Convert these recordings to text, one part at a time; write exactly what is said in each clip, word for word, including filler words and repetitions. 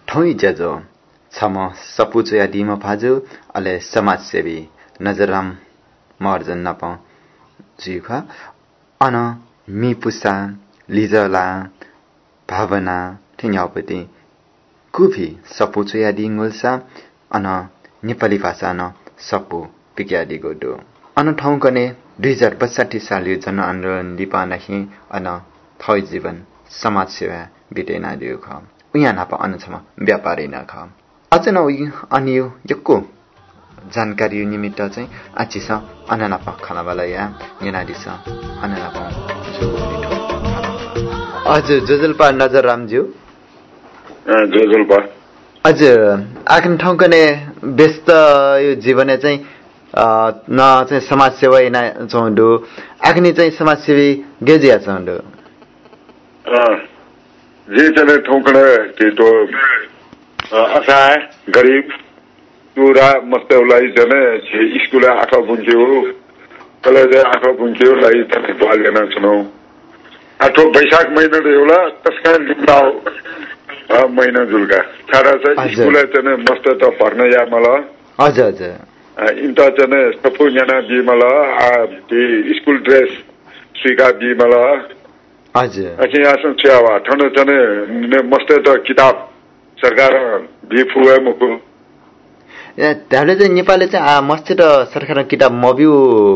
ठौई जजो छम सपुचो या दिम फाजु अले समाजसेवी नजरम मर्जन नप जुखा अन मी पुसा लिजला भावना ठिन्याउपति कुफी सपुचो या दिङुल्सा अन नेपाली भाषा न सपु पिक्यादी गोडो अन ठाउँ कने दुई हजार बत्साठी साल यो जन आन्दोलन दिपा नही अन थै जीवन समाज सेवा बितेना दियो ख उया नापा अनछम व्यापारी न ख अझ न अनि यो यक्को जानकारी निमित्त चाहिँ आचिस अननापा खानावाला या यनादिस अननापा हजुर जोजलपा नजर रामज्यू जोजलपा हजुर आखिन ठाउँ कने व्यस्त यो जीवन चाहिँ न चाहिँ समाज सेवा इना चौंडो आखिनी चाहिँ समाज सेवी गेजिया चौंडो जे चले ठोकने के तो असहाय गरीब पूरा मस्तौलाई जने स्कूल आखा पुंज्यो कलेज आखा पुंज्यो लाई तने बाल लेना सुनो आठो बैशाख महीना देउला तस्का लिंदाओ महीना जुलका सारा चाहिँ स्कूल चने मस्त त भर्न या मला हजुर हजुर इंता चने सपु जना बी मला आ स्कूल ड्रेस स्वीकार बी मला हजुर अझै आसन छ्यावा ठन चने मस्त त किताब सरकार बी फुए मुकु ए त्याले चाहिँ नेपालले चाहिँ मस्त त सरकार किताब मबिउ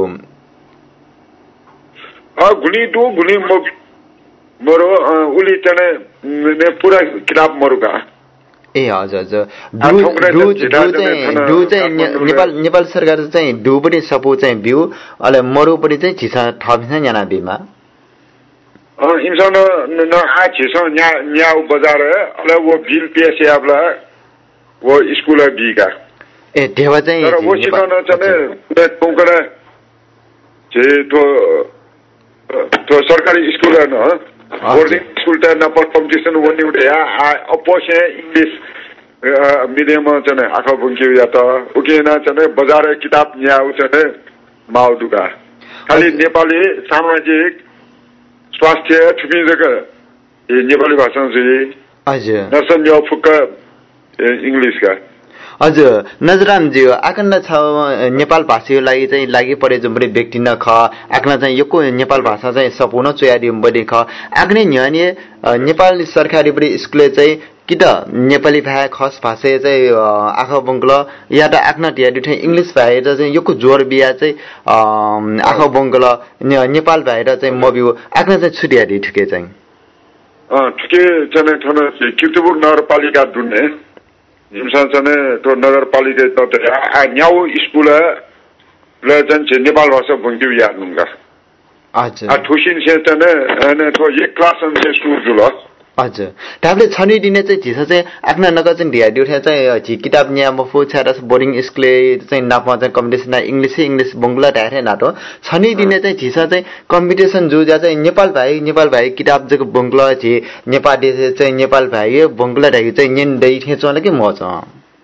अ गुनी दु गुनी म मरो उली चने ने पूरा किताब मरुका ए हजुर हजुर डु डु चाहिँ डु चाहिँ नेपाल नेपाल सरकार चाहिँ डु पनि सपु चाहिँ बिउ अले मरु पनि चाहिँ छिसा थपिन्छ याना बिमा अ इंसान न आ छिसा न्या न्या बजार अले वो बिल पेसे आपला वो स्कूल बीका ए देवा चाहिँ तर वो सिकाउन चने ने टोकरा जे तो तो सरकारी स्कूल न बोर्डिङ स्कूल त न पर कम्पिटिसन वनि उठे आ अपोसे इंग्लिश मिडियम चने आखा बुंके या त उकेना चने बजार किताब न्या उचने माउ दुका खाली नेपाली सामाजिक स्वास्थ्य छुपी जगह ये नेपाली भाषा चाहिँ हजुर नसन यो फुक इंग्लिश का हजुर नजरामजी आकन्ना छ नेपाल भाषीलाई चाहिँ लागि परे जुम्रे व्यक्ति न ख आकना चाहिँ यको नेपाल भाषा चाहिँ सपुन चोयादि बडे ख आकने न्याने नेपाली सरकारी बडी स्कुल चाहिँ कित नेपाली भाषा खस भाषा चाहिँ आखा बंगल या त आकना टिया दुठै इंग्लिश भाषा चाहिँ यको जोर बिया चाहिँ आखा बंगल नेपाल भाषा चाहिँ मबिउ आकना चाहिँ छुटिया दि ठिकै चाहिँ अ ठिकै चने ठन किर्तिपुर नगरपालिका दुने इंसान चने तो नगरपालिका त आ न्याउ स्कुल ल चाहिँ नेपाल भाषा बुंक्यु याद नुंगा अच्छा आ ठुसिन से चने अनि तो एक क्लास से सुरु जुल हजुर ताबले छनी दिने चाहिँ झिसा चाहिँ आफ्ना नगर चाहिँ ढिया दिउठ्या चाहिँ झि किताब न्या मफु छारस बोर्डिङ स्कुल चाहिँ नापमा चाहिँ कम्पिटिसन इंग्लिश इंग्लिश बंगला ढारे नाटो छनी दिने चाहिँ झिसा चाहिँ कम्पिटिसन जुजा चाहिँ नेपाल भाइ नेपाल भाइ किताब जको बंगला झि नेपाली चाहिँ नेपाल भाइ बंगला ढाइ चाहिँ नेन दै थेचले के म छ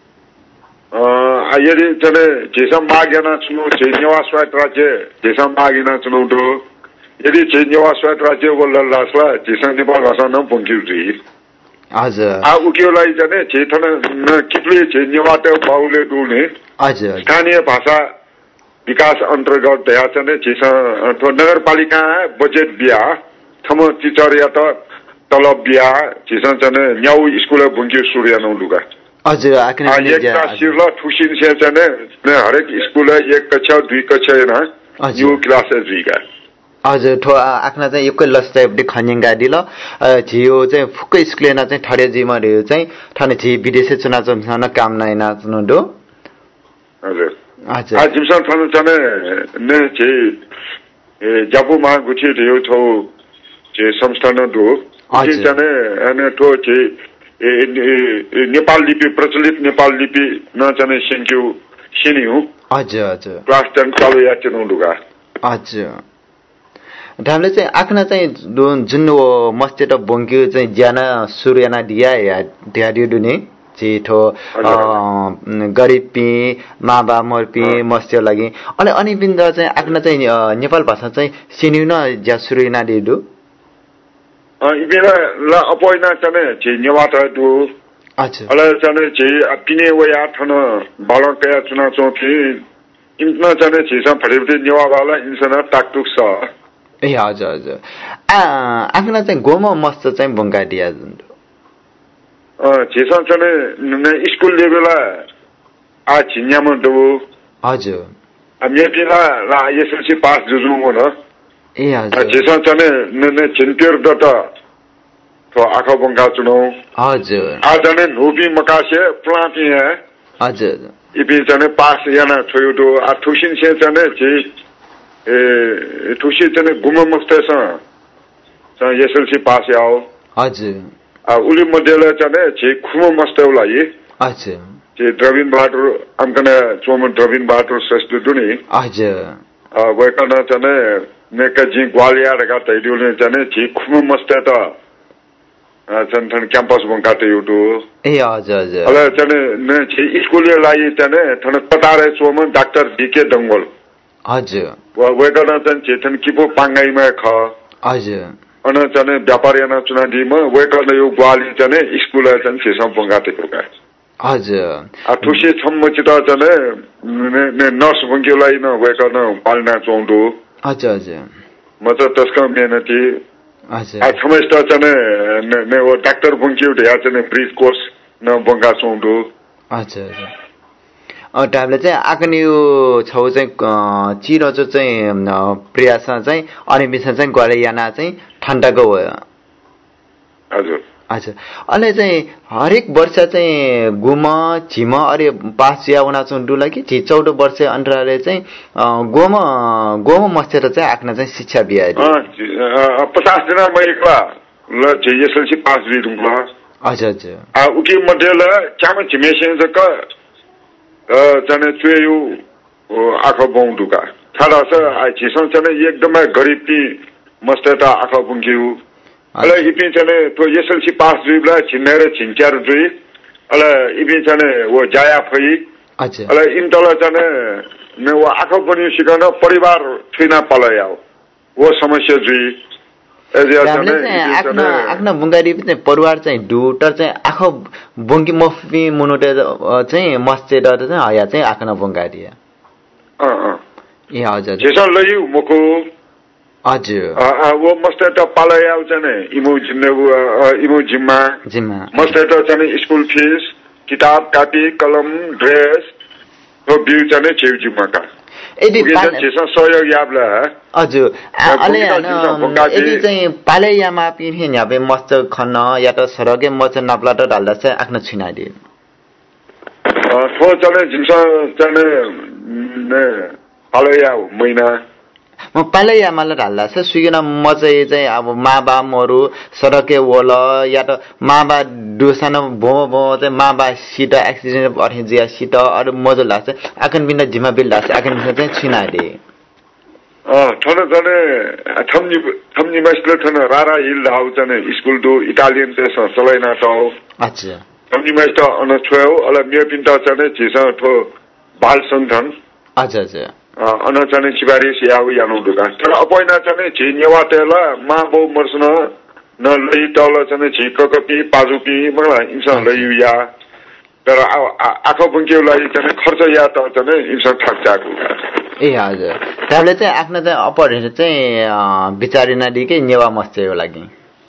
अ यदि चले झिसा मागेना छुनु झि निवास राज्य झिसा मागेना छुनु दो यदि चाहिँ निवास राज्य बोल्ला लासला झिसा नेपाल भाषा न बुंक्यु जी हजुर आ उकेलाई चाहिँ चेतन कितले चाहिँ निवाट बाउले दुने हजुर स्थानीय भाषा विकास अन्तर्गत दया चाहिँ झिसा तो नगरपालिका बजेट बिया थम टीचर या त तलब बिया झिसा चाहिँ न्याउ स्कुल बुंक्यु सूर्य नौ लुगा हजुर आकने एक क्लासला ठुसिन से चाहिँ हरेक स्कुल एक कक्षा दुई कक्षा न यो क्लासेस जिगा हजुर ठो आखना चाहिँ एकै लस चाहिँ खन्यङ्गा दिल झियो चाहिँ फुक्कै स्कुलेना चाहिँ ठडे जिमा रे चाहिँ ठाने झि विदेशी चुनाव चुनाव काम नैना चुनुदो हजुर हजुर आ जिमसन थानु चने ने झि जाबु मा गुछि दियो छौ झि संस्थान दो झि चने अनि ठो झि नेपाल लिपि प्रचलित नेपाल लिपि न चने सिन्क्यु सिनिउ हजुर हजुर क्लास टेन चालु या चनु दुगा हजुर ढामले चाहिँ आखना चाहिँ जुन मस्तेट बंक्यु चाहिँ ज्याना सूर्यना दिया या ढ्याडियो दुने जेठो गरिब पि माबा मर्पी मस्त्यो लागि अनि अनि बिन्द चाहिँ आखना चाहिँ नेपाल भाषा चाहिँ सिनिउ न ज्या सूर्यना दिदु अ इबेला ला अपोइना चने जे नेवाटा दु अच्छा अले जाने जे पिने वया थन बाला कया चुना चौथि इन्ना जाने जेसा फरेबे नेवा वाला इन्सना टाकटुक छ ए हजुर हजुर आ आफ्ना चाहिँ गोमा मस्त चाहिँ बंगा दिया जुन अ जेसा जाने न स्कुल लेभलला आ छिन्याम दो हजुर हामी पिला ला एसएलसी पास जुजु म न ए हजुर जेसा जाने न न चिन्तेर दता तो आखा बंगा चुनो हजुर आ जाने नोबी मकासे प्लापी है हजुर इबी जाने पास याना छोयो दो आ ठुसिन से जाने जे ए ठुसी जाने गुम मस्तेसा सा एसएलसी पास याओ हजुर आ उली मडेल जाने जे खुम मस्तेउला ये हजुर जे द्रविन बहादुर हमकने चोम द्रविन बहादुर श्रेष्ठ दुनी हजुर आ वेकना जाने नेका जी ग्वालिया रगा तैदिउले जाने जे खुम मस्ते त जन क्याम्पस बंकाते युटु ए हजुर हजुर अले जाने ने जे स्कुल लागि जाने थन पतारे चोम डाक्टर डीके दंगल हजुर व वेकना जन चेतन किपो पांगाइमा ख हजुर अन जाने व्यापारीना चुना दिमा वेकना यो ग्वाली जाने स्कुल जन सेसम बंगाते का हजुर आ ठुसी छम्म चिता जाने ने नर्स बंकेलाई न वेकना पालना चोंदो हजुर हजुर म त त्यसका मेहनती हजुर आ समस्त जाने ने वो डाक्टर बंकियो या जाने ब्रिज कोर्स न बंगा चोंदो हजुर अ टाइमले चाहिँ आकनि यो छौ चाहिँ चिरो चाहिँ प्रयास चाहिँ अनि बिसा चाहिँ गले याना चाहिँ ठण्डाको हो हजुर अच्छा अनि चाहिँ हरेक वर्ष चाहिँ गुम झिम अरे पास या उना चुन्डुला कि झि चौध वर्ष अन्तरालले चाहिँ गोम गोम मस्तेर चाहिँ आफ्ना चाहिँ शिक्षा बिहारी पचास जना महिला ल जे एसएलसी पास दिदुङला हजुर हजुर आ उकी मध्येला चाम झिमेसे जक जाने चुयु आखा बौडुका छाडा छ आ झिसन चाहिँ एकदमै गरिबी मस्तेता आखा बुंगिउ अले इपि चने तो एसएलसी पास जुइबला छिनेर छिन्क्यार जुइ अले इपि चने वो जाया फई अच्छा अले इन्टला चने ने वो आखा पनि सिकन परिवार थिना पलायाउ वो समस्या जुइ एजिया चने आफ्ना आफ्ना बुंगारी पनि परिवार चाहिँ डुटर चाहिँ आखो बुंगी मफी मुनोटे चाहिँ मस्ते डर चाहिँ हया चाहिँ आफ्ना बुंगारी अ अ ए हजुर जेसन लयु मको हजुर अ वो मस्ते पालायाउ चने इमो जिन्ने इमो जिम्मा जिम्मा मस्ते चने स्कुल फीस किताब कापी कलम ड्रेस तो बिउ चने चेउ जिम्मा का यदि जेसन सहयोग याबला हजुर अले यदि चाहिँ पाले यामा पिहे न्याबे मस्त खन या त सरगे मच नाप्ला त डाल्दा चाहिँ आफ्नो छिनादि अ थो चने जिन्स चने ने पालया महिना म पाले यामाले ढाल्दा छ सुगिन म चाहिँ चाहिँ अब माबा मरु सरके वल या त माबा दुसान भो भो चाहिँ माबा सिट एक्सिडेन्ट अरे जिया सिट अरु मजो लाग्छ आकन बिना जिम्मा बिल लाग्छ आकन बिना चाहिँ छिनादि अ थन जने थम्नी थम्नी मास्टर थन रारा हिल हाउ जने स्कुल दो इटालियन चाहिँ चलाइना त अच्छा थम्नी मास्टर अन छोयो अला मे पिन्ता चने जेसा थो बाल संगठन अच्छा अच्छा अन चने चिबारी सियाउ यानु दुका तर अपैना चने झिनेवा तेला मा बौ मर्सन न लई तल चने झिक कपी पाजुपी मला इंसान लई या तर आखो बंकियो लागि चने खर्च या त चने इंसान ठक्चाको ए हजुर त्यसले चाहिँ आफ्नो चाहिँ अपरेट चाहिँ विचारिना दिके नेवा मस्तेको लागि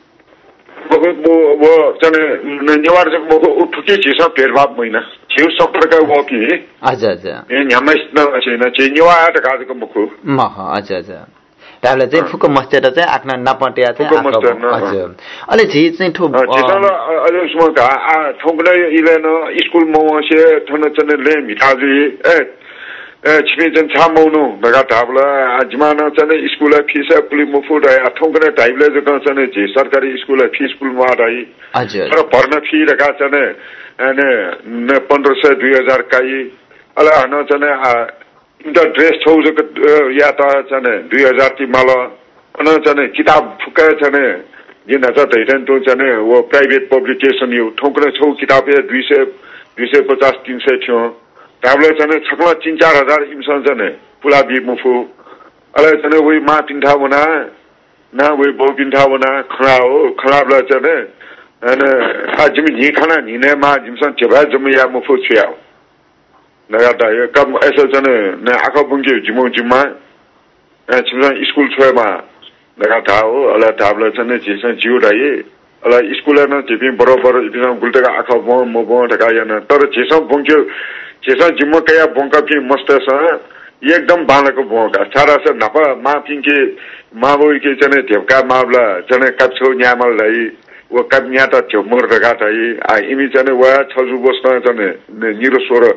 वो वो चने नेवार जक मो उठुकी छिसा भेरभाव मैना छिउ सब प्रकार वकी अच्छा अच्छा ए न्यामस न छैन चाहिँ नेवा त गाजको मुखु म अच्छा अच्छा त्यसले चाहिँ फुको मस्तेर चाहिँ आफ्नो नपटिया चाहिँ हजुर अलि झि चाहिँ ठु छिसन अलि उसमा का आ ठोकले इलेन स्कुल मसे थन चने ले मिठाजी ए छिमे जन छा मौनु भगा थाबला आजमाना चने स्कुल फीस पुलि मुफु रहा ठोकने टाइपले जक चने जे सरकारी स्कुल फीस पुल मा रही हजुर तर भर्न फी रका चने ने ने पन्ध्र सय दुई हजार काई अला न चने इंटर ड्रेस छौ जक या त चने दुई हजार ती माल अन चने किताब फुका चने जिन छ दैदैन तो चने वो प्राइवेट पब्लिकेशन यो ठोकने छौ किताब दुई सय दुई सय पचास तीन सय थियो ताबले चने छकला तीन चार हजार इंसान चने पुला बि मुफु अले चने वही मा पिन्ठा बना ना वही बो पिन्ठा बना खड़ा हो खराबला चने and a Jimmy Nikana, Ninema, Jimson, Jabazumia Mufuchia. Nagata, come as a Akabungi, Jimo Juma, and Children School Trema, Nagatao, alla tablets and Jason Judae, alla school and Tipping Borobar, Gulta Akabon, Mobon, Tagayan, Tor Jason Bungu, Jason Jimokaya Bonkapi, Mustasa, Yekdam Banaka Bonka, Sarasa Napa, Ma Pinky, Mabu Kitchen, Tivka Mabla, Jana Kapso Yamalai. Wo kabnyata chomor regata yi a imichane wa chazu bosna chane niro sora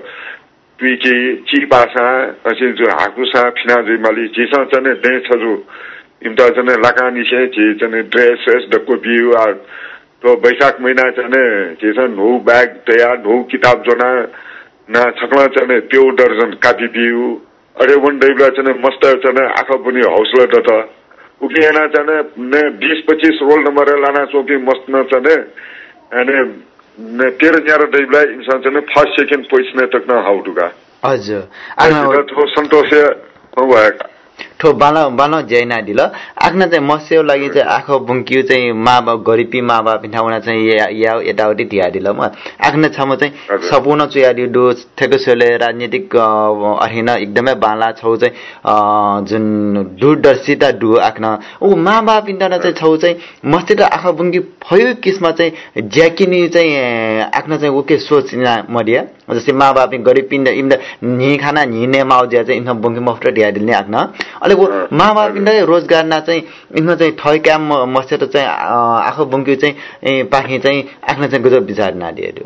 tuiki chi basa asin ju hakusa phina ji mali jisa chane de chazu imta chane lakani she ji chane dresses the kopiu a to baisak mahina chane jisa no bag taya no kitab jona na chakla chane tyo darjan copy piu are one day bla chane master chane akha pani hausla data उकेना चने ने बीस पच्चीस roll number लाना सोकी मस्त न चने अनि ने तेह्र न्यारो दैबला इंसान चने फर्स्ट सेकेन्ड पोजिसन तक न हाउ टुका हजुर आना तो सन्तोष भएका ठो बाला बाला जैना दिल आक्न चाहिँ मस्यो लागि चाहिँ आखो बुंकिउ चाहिँ माबा गरिबी माबा पिठाउना चाहिँ या यताउति दिया दिल म आक्न छम चाहिँ सपुन चुया दि दो थेकसले राजनीतिक अहिन एकदमै बाला छौ चाहिँ जुन दूरदर्शिता दु आक्न उ माबा पिण्डना चाहिँ छौ चाहिँ मस्ति त आखो बुंकि भयो किस्म चाहिँ ज्याकिनी चाहिँ आक्न चाहिँ ओके सोचना मडिया जस्तै माबा पिन गरिब पिण्ड इम्द नि खाना नि ने माउ ज्या चाहिँ इन बुंकि मफ्ट दिया दिल्ने आक्न अले वो माबा पिण्डले रोजगार ना चाहिँ इनमा चाहिँ थय काम मस्ते त चाहिँ आखो बुंकि चाहिँ पाखि चाहिँ आक्न चाहिँ गुजब विचार ना दियो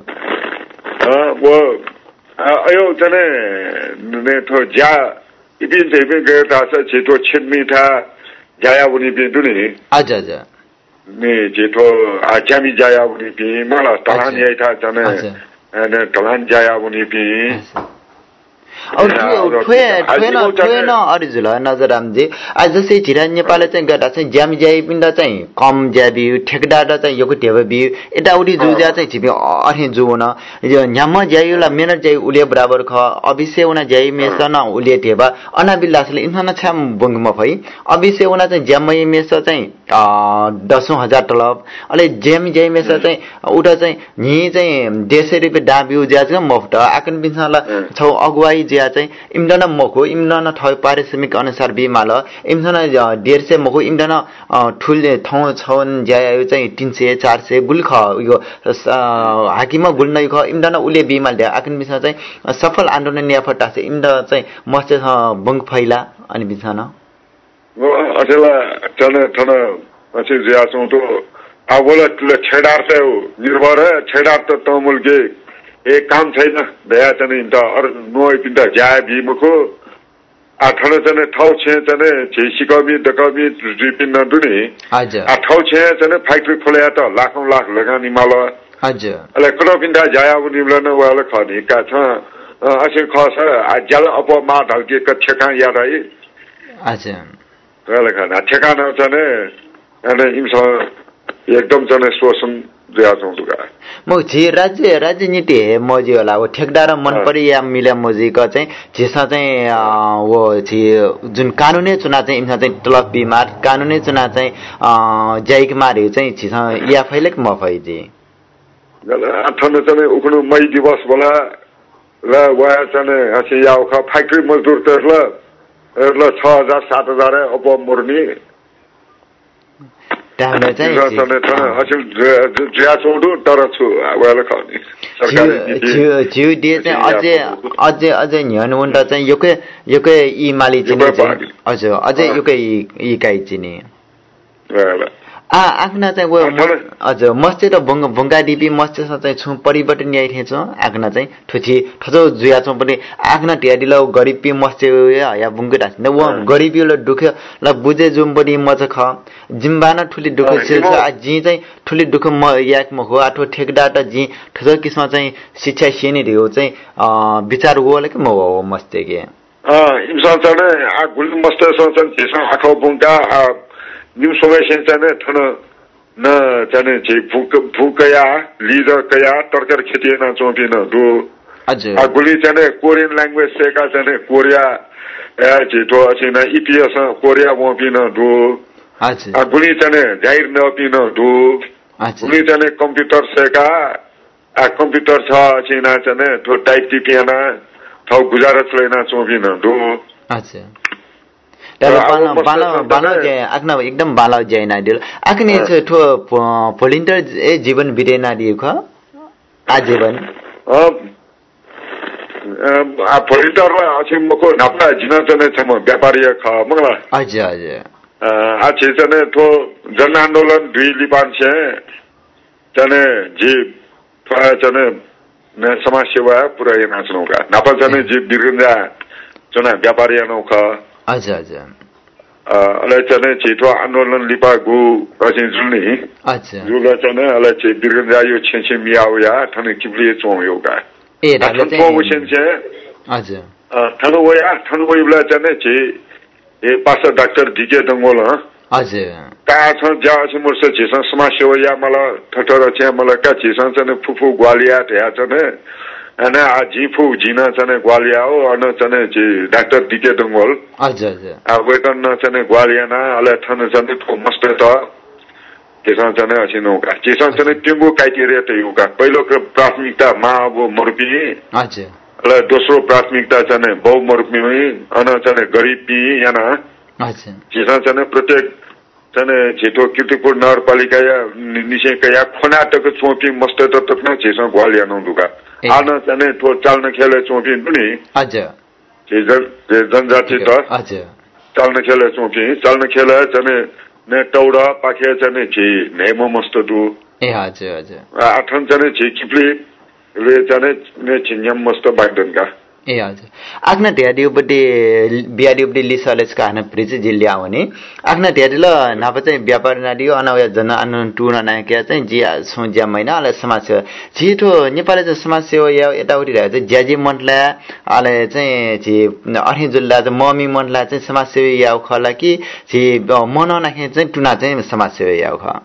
अ वो अयो जने ने थो ज्या इबिन चाहिँ इबिन गए था छिटो छिटमी था जाया उनी पिन दुनी अच्छा अच्छा ने छिटो आजामी जाया उनी पिन मला तलान याइ था जने ने तलान जाया उनी पिन और ठुए ठुए न ठुए न अरिजुल नजररामजी आज जसै छिरा नेपालले चाहिँ गटा चाहिँ ज्यामी ज्याइ पिण्ड चाहिँ कम ज्याबी ठेकदार चाहिँ योको टेबे बि एटा उडी जुजा चाहिँ छिबि अरे जुन यो न्याम ज्याइला मेहनत ज्याइ उले बराबर ख अभिसे उना ज्याइ मेस न उले टेबा अनाबिलासले इन्हन छाम बंगम भई अभिसे उना चाहिँ ज्यामै मेस चाहिँ दसौं हजार तलब अले ज्यामी ज्याइ मेस चाहिँ उटा चाहिँ नि चाहिँ देशै रुपे डाबिउ ज्याज मफ्ट आकन बिनला छौ अगुवाई ज्या चाहिँ इम्दन मखो इम्दन थय पारिश्रमिक अनुसार बिमाल इम्दन डेढ़ सय मखो इम्दन ठुले ठाउँ छौन ज्यायो चाहिँ तीन सय चार सय गुल्ख यो हाकिम गुल्न ख इम्दन उले बिमाल द्या आकन बिसा चाहिँ सफल आन्दोलन याफटा छ इम्द चाहिँ मस्ते बंग फैला अनि बिसान वो अचला चने थने अछि ज्या छौ तो आवला छेडार से निर्भर है छेडार त तमुल के एक काम छैन भया चाहिँ त अरु नोइ पिन्दा ज्या बिमुको आ ठने चाहिँ ठाउँ छे चाहिँ जेसिकबी दकबी रिपिन नदुनी हजुर आ ठाउँ छे चाहिँ फ्याक्ट्री खोल्या त लाखौं लाख लगानी माल हजुर अले कलो पिन्दा ज्या उनी ब्लन वाला खनी का छ असे खस आ जल अप मा ढल्के क छेका याद है हजुर वाला खना छेका न चाहिँ अनि इमस एकदम चाहिँ शोषण म जे राज्य राजनीति हे मजी होला वो ठेकदार मन परि या मिले मजी का चाहिँ जेसा चाहिँ वो जे जुन कानुनी चुनाव चाहिँ इन्हा चाहिँ तलब बिमार कानुनी चुनाव चाहिँ जैक मारे चाहिँ छिसा या फैलेक म फै जी अथन चाहिँ उखनु मई दिवस बोला ल वा चाहिँ असे याउ ख फ्याक्ट्री मजदुर त ल ल छ हजार सात हजार अब मुर्नी टाइमले चाहिँ अचल ज्या छोडु तर छु वाला खनी सरकारी जिउ जिउ दिए चाहिँ अझै अझै अझै न्यन हुन्छ चाहिँ योकै योकै इ माली चाहिँ हजुर अझै योकै इ काइ चिनी आ आखना चाहिँ वो हजुर मस्ते त बंग बंगा दिपी मस्ते चाहिँ छु परिवर्तन ल्याइ थे छ आखना चाहिँ ठुची ठजो जुया छ पनि आखना टियादिल गरिबी मस्ते या बुंगे दास न वो गरिबी ल दुख ल बुझे जुम पनि मज ख जिम्बाना ठुली दुख छ आ जी चाहिँ ठुली दुख म याक म हो आठो ठेकदार त जी ठजो किस्म चाहिँ शिक्षा सेनी दियो चाहिँ विचार होले के म हो मस्ते के अ इमसन चाहिँ आ गुल मस्ते सन जेसा आखो बुंगा न्यू सोमेशन चाहिँ थन न चाहिँ जे भूक भूकया लिडर कया तरकर खेती न चोपिन दो हजुर आ गुली चाहिँ कोरियन ल्याङ्ग्वेज सेका चाहिँ कोरिया ए जेतो अछि न इपीएस कोरिया मोपिन दो हजुर आ गुली चाहिँ जाहिर न पिन दो उनी चाहिँ कम्प्युटर सेका आ कम्प्युटर छ छिना चाहिँ थो टाइप टिपियाना थौ गुजारत लेना चोबिन दो अच्छा दादा बाला बाला बाला जे आकना एकदम बाला जे ना दिल आकने छ थो भोलिन्टर ए जीवन बिरेना दिए ख आजीवन अ आ भोलिन्टर अछि मको नापा जिना चाहिँ छ म व्यापारी ख मंगला अच्छा अच्छा आ छ चाहिँ थो जन आन्दोलन दुई लिपान छ चाहिँ जी थोड़ा चने ने समाज सेवा पूरा ये नाचनो का नापा चने जी बिरगंजा चने व्यापारी आनो का अच्छा अच्छा अले चने चीतो आंदोलन लिपा गु अजिन जुनी अच्छा जुला चने अले ची बिरगंजा यो छेछे मियाओ या थने किबले चों योगा ए दाले थन को वशन छे अच्छा थन वो या थन वो इबला चने ची ए पास डाक्टर डीके दंगोल ह हजुर ताछ ज्याछि मोर्स छिसन समाज सेवा या मलाई ठठर छ मलाई का छिसन चाहिँ फुफु ग्वालिया त्या चाहिँ अनि आ जिफु जिना चाहिँ ग्वालिया हो अनि चाहिँ जी डाक्टर डीके दंगोल हजुर हजुर आ वेतन चाहिँ ग्वालिया न अले थन चाहिँ थो मस्त त छिसन चाहिँ असिनो का छिसन चाहिँ टिंगो क्राइटेरिया त युका पहिलो प्राथमिकता मा अब मरुपी हजुर अले दोस्रो प्राथमिकता चाहिँ बहु मरुपी अनि चाहिँ गरिबी याना अच्छा छिसन चाहिँ प्रत्येक चाहिँ छिटो कीर्तिपुर नगरपालिका या निशेका या खोनाटको चोपी मस्त त तत्न छिसन ग्वालिया नौदुका आन चाहिँ थो चाल्न खेले चोपी पनि हजुर छिजन जनजाति त हजुर चाल्न खेले चोपी चाल्न खेले चाहिँ ने टौडा पाखे चाहिँ छि नेमो मस्त दु ए हजुर हजुर आठन चाहिँ छि किप्ली ले चाहिँ ने छिन्यम मस्त बाइदनका ए हजुर आग्ना ढ्याडियो बडे बियाडियो बडे लिसलेस का हन प्रिज जिल्ला आउने आग्ना ढ्याडिल नाप चाहिँ व्यापार नाडियो अनवया जन आन्दोलन टुना नाके चाहिँ जिया सोज्या महिना अले समाज छिटो नेपाली चाहिँ समाज सेवा या यताउति रहे चाहिँ ज्याजी मन्डला अले चाहिँ छि अर्हि जिल्ला चाहिँ ममी मन्डला चाहिँ समाज सेवा या खला कि छि मन नाखे चाहिँ टुना चाहिँ समाज सेवा या ख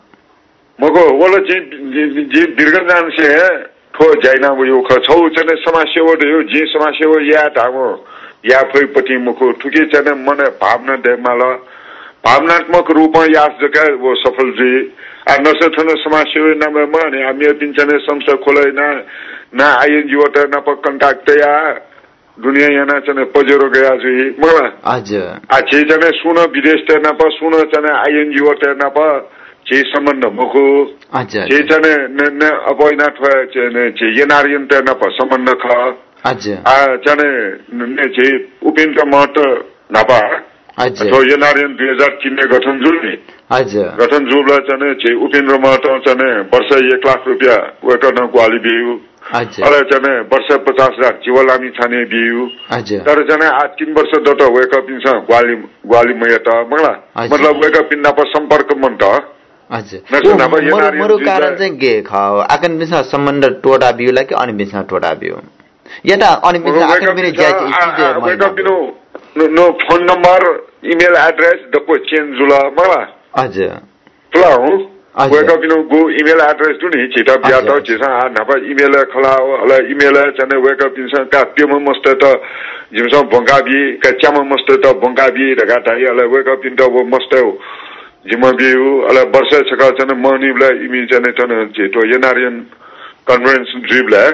मको वला जी जी बिरगंजान से थो जाइना वो यो खछौ चाहिँ समाज सेवा यो जी समाज सेवा या तामो या फै पति मुखो ठुके चाहिँ मने भावना देमाला भावनात्मक रूपमा यास जका वो सफल जी आ नसथन समाज सेवा नाम माने हामी पिन्छने संस्था खोलेना ना आइएनजी वटा ना प कन्ट्याक्ट या दुनिया याना चाहिँ पजेरो गया जी मला हजुर आ जे चाहिँ सुन विदेश त ना प सुन चाहिँ आइएनजी वटा ना प जे सम्बन्ध मुखो अच्छा जे चाहिँ न न अपोइना थ चाहिँ जे यनारियन त न प सम्बन्ध ख अच्छा आ चाहिँ ने जे उपेन्द्र महत नापा अच्छा तो यनारियन दुई हजार तीन में गठन जुल्ने हजुर गठन जुल्ला चाहिँ जे उपेन्द्र महत चाहिँ वर्ष एक लाख रुपया वेतन ग्वाली बिउ अच्छा अले चाहिँ वर्ष पचास हजार जीवलामी छाने बिउ हजुर तर चाहिँ आ तीन वर्ष दट वेकअप इन ग्वाली ग्वाली मयता मंगला मतलब वेकअप इन नापा सम्पर्क मन त हजुर मरु कारण चाहिँ के ख आकन बिस सम्बन्ध टोडा बिउला कि अनि बिस टोडा बिउ यता अनि बिस आकन बिने ज्याज इति नो फोन नम्बर इमेल एड्रेस दको चेन्ज जुला मला हजुर प्ला हो वेका बिनो गो इमेल एड्रेस दुनी छिटा बिया त छिसा नापा इमेल खला अला इमेल चने वेका बिनसा का पेम मस्त त जिमसा बंगाबी का च्याम मस्त त बंगाबी रगा ताई अला वेका बिन त वो मस्त जिम बिउ अला वर्ष छका चने मनिबला इमि चने चने छिटो यनारियन कन्फरेन्स ड्रिबला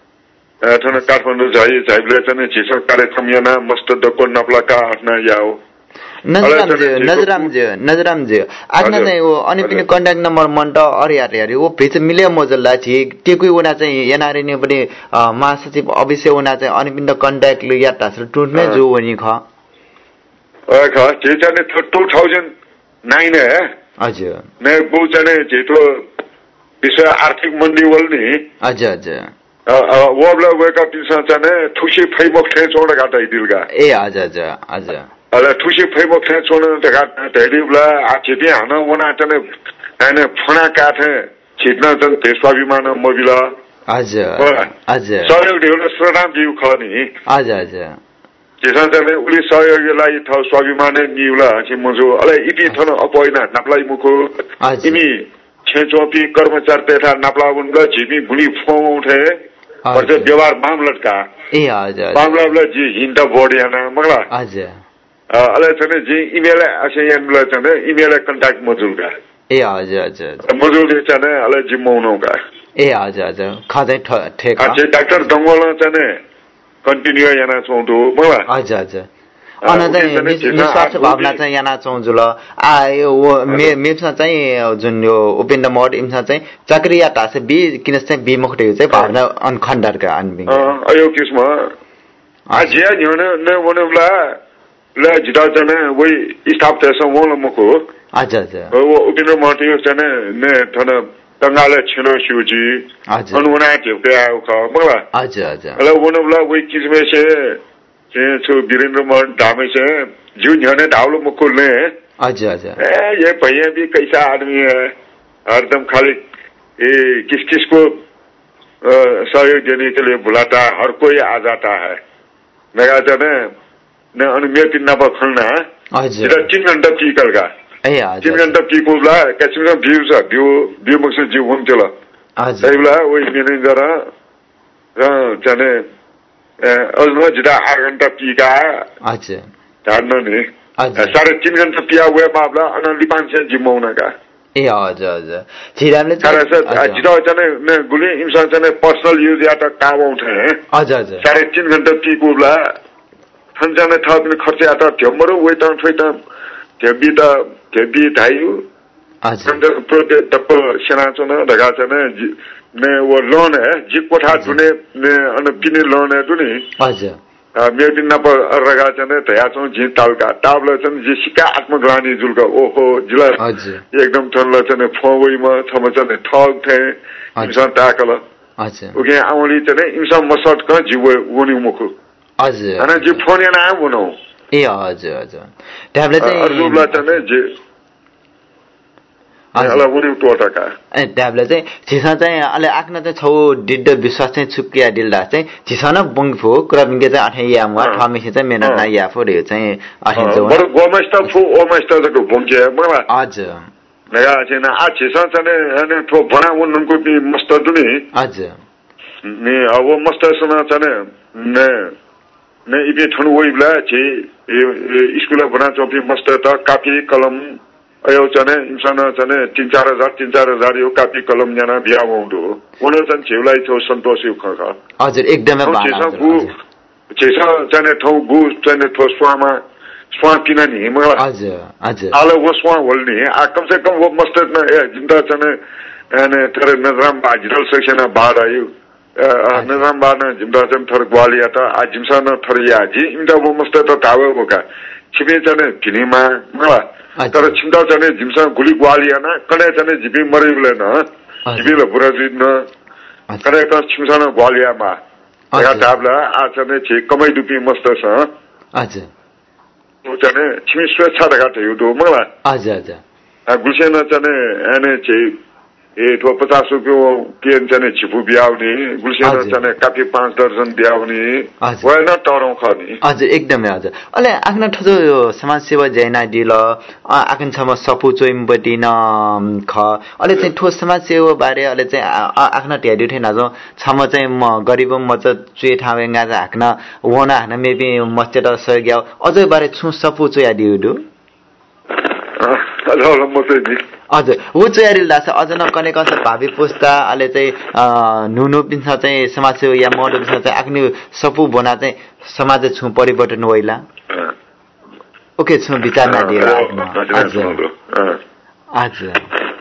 थन काठमाडौँ जाइ जाइबले चने छिसा कार्यक्रम याना मस्त दको नपलाका आफ्ना याओ नजराम जे नजराम जे नजराम जे आग्ना चाहिँ वो अनि पनि कन्ट्याक्ट नम्बर मन त अरे अरे अरे वो फेच मिले मजल्ला छि टेकुइ उना चाहिँ एनआरए ने पनि महासचिव अविश्य उना चाहिँ अनि पनि कन्ट्याक्ट ल या तास टुटमे जो वनी ख अ ख जे चाहिँ two thousand nine है हजुर ने बो चाहिँ जेतो विश्व आर्थिक मन्दी वल्नी हजुर हजुर अ वबला वेका पिसा चाहिँ ठुसी फैबक थे छोड गाटा दिलगा ए हजुर हजुर हजुर अला ठुसी फैबक थे छोड त गाटा धेरिबला आ छिपि हान वना चाहिँ हैन फना काथे छिट्न चाहिँ देशवाभिमान मोबिला हजुर हजुर सहयोग दिउन श्रदाम दिउ खनी हजुर हजुर जेसा चाहिँ उली सहयोगलाई थ स्वाभिमान निउला छि मजो अले इति थन अपोइना नाप्लाई मुखो इमी छेचोपी कर्मचारी पेठा नाप्लाउनला जिमी भुली फों उठे पर्छ व्यवहार मामलतका ए हजुर मामलाले जी हिन्द बोर्ड याना मगला हजुर अले चाहिँ जी इमेल असे यानला चाहिँ इमेल कन्ट्याक्ट मजुलका ए हजुर हजुर मजुरले चाहिँ अलि जिम्माउनुका ए हजुर हजुर खदै ठेका अच्छा डाक्टर दङ्गल चाहिँ कन्टिन्यू याना चौधो मलाई हजुर हजुर अन चाहिँ निस्वार्थ भावना चाहिँ याना चौजुल आ यो मेप्समा चाहिँ जुन यो उपेन्द्र मठ इम्सा चाहिँ चक्रिया टासे बी किन चाहिँ बी मुखटे चाहिँ भावना अनखण्डरका अनबिङ अयो किस्म आज या न्योने ने वनेला ल जिता जने वही स्टाफ त्यसो वला मको अच्छा अच्छा वो उपेन्द्र मठ यो चाहिँ ने थन तंगाले छिनो शिवजी अनुना के आयो ख मलाई अच्छा अच्छा ल वनेला वही किस्म से जे छु वीरेंद्र मठ धामे से जो न्योने ढावलो मको ने अच्छा अच्छा ए ये भैया भी कैसा आदमी है हरदम खाली ए किस किस को सहयोग देने के लिए बुलाता हर कोई आ जाता है मेरा जने ने अनुमेय नब खलना हजुर तीन घंटा टिकल का ए हजुर तीन घंटा टिकला कैसे भ्यू छ भ्यू भ्यू मक्स जीव हुन्थ्यो ल हजुर त्यहीला ओइ म्यानेजर र जने अझ जिदा आठ घंटा टिका हजुर जान्न नि हजुर साढे तीन घंटा पिया हुए बाबला अनली पाँच सय जिम्माउनका ए हजुर हजुर छिरामले सारा से जिदा जने ने गुली इंसान जने पर्सनल यूज या त काम उठे हजुर हजुर साढे तीन घंटा टिकुला थन्जाने थप्ने खर्च आता झमरो वेट अन फेट त्यो बिदा त्यो बि धाइयो हजुर अन्त प्रोजेक्ट तप सेना चन ढगा चन ने वो लोन है जी कोठा जुने ने अन पिने लोन है दुनी हजुर मे दिन न पर रगा चन तया चन जी तालका ताबल चन जी सिका आत्मग्लानी जुलका ओहो जिला हजुर एकदम थनल चन फोवइमा थम चन ठग थे इंसान ताकल हजुर ओके आउली चन इंसान मसट क जीव वनी मुखु हजुर अनि जी फोन याना आउनो ए हजुर हजुर ट्याब्ले चाहिँ अरुला चन जे अला वनी टोटका ए ट्याब्ले चाहिँ छिसा चाहिँ अले आक्न चाहिँ छौ डिड विश्वास चाहिँ छुकिया डिल्दा चाहिँ छिसा बंगफो कुरा बिंगे चाहिँ अठे या म ठमेसे चाहिँ मेना ना या फो रे चाहिँ अठे जो बरु गोमस्ता फो ओमस्ता जको बंगे मलाई हजुर नया छैन आ छिसा चाहिँ अनि ठो बना उनको पनि मस्त दुनी हजुर नि अब मस्त सना चाहिँ ने ने इबे ठन वइबला छि स्कुल बना चोपी मस्त त कापी कलम अयो चने इंसान चने तीन चार हजार तीन चार हजार यो कापी कलम जना बिया हुँदो उन चाहिँ छेउलाई छौ सन्तोष यो खख हजुर एकदमै बाला छेसा चने ठौ गु चने ठो स्वामा स्वा पिना नि मलाई हजुर हजुर आले वो स्वा होल्ने आ कम से कम वो मस्त न ए जिंदा चने ने तर नजराम बाजिरल सेक्सन बाड आयो नजराम बाड जिंदा चन थर ग्वालिया त आ जिमसा न थर या जी इंदा वो मस्त त तावे बोका छिबे चने किनेमा मलाई तर चिन्ता चने जिमसा गुली ग्वालिया न कने चने जिबी मरिबले न जिबीले बुराजिन न कने त छिमसा न ग्वालिया मा या ताबला आ चने छि कमै दुपी मस्त छ हजुर तो चने छिमी स्वेच्छा दगा थियो दो मलाई हजुर हजुर आ गुसेन चने एने छि ए तो पचास रुपैयाँ केन चने छिपु बियाउने गुसेन चने काफी पाँच दर्जन बियाउने वैन टरौ खनी हजुर एकदमै हजुर अले आफ्नो ठजो समाज सेवा जैना दिल आकन छम सपु चोइम बटी न ख अले चाहिँ ठोस समाज सेवा बारे अले चाहिँ आफ्नो ट्याडु थे नाजो छम चाहिँ म गरिब म चाहिँ चुए ठावे गाजा हाक्न वना हान मेबी मस्तेट सग्याउ अझै बारे छु सपु चोया दिउदु हजुर म चाहिँ हजुर वो चोयारिल दास अझ न कने कस भावी पुस्ता अले चाहिँ नुनु पिन्छ चाहिँ समाज सेवा या मडो पिन्छ चाहिँ आफ्नो सपु बना चाहिँ समाज छु परिवर्तन होइला ओके छु विचार न दिएर हजुर हजुर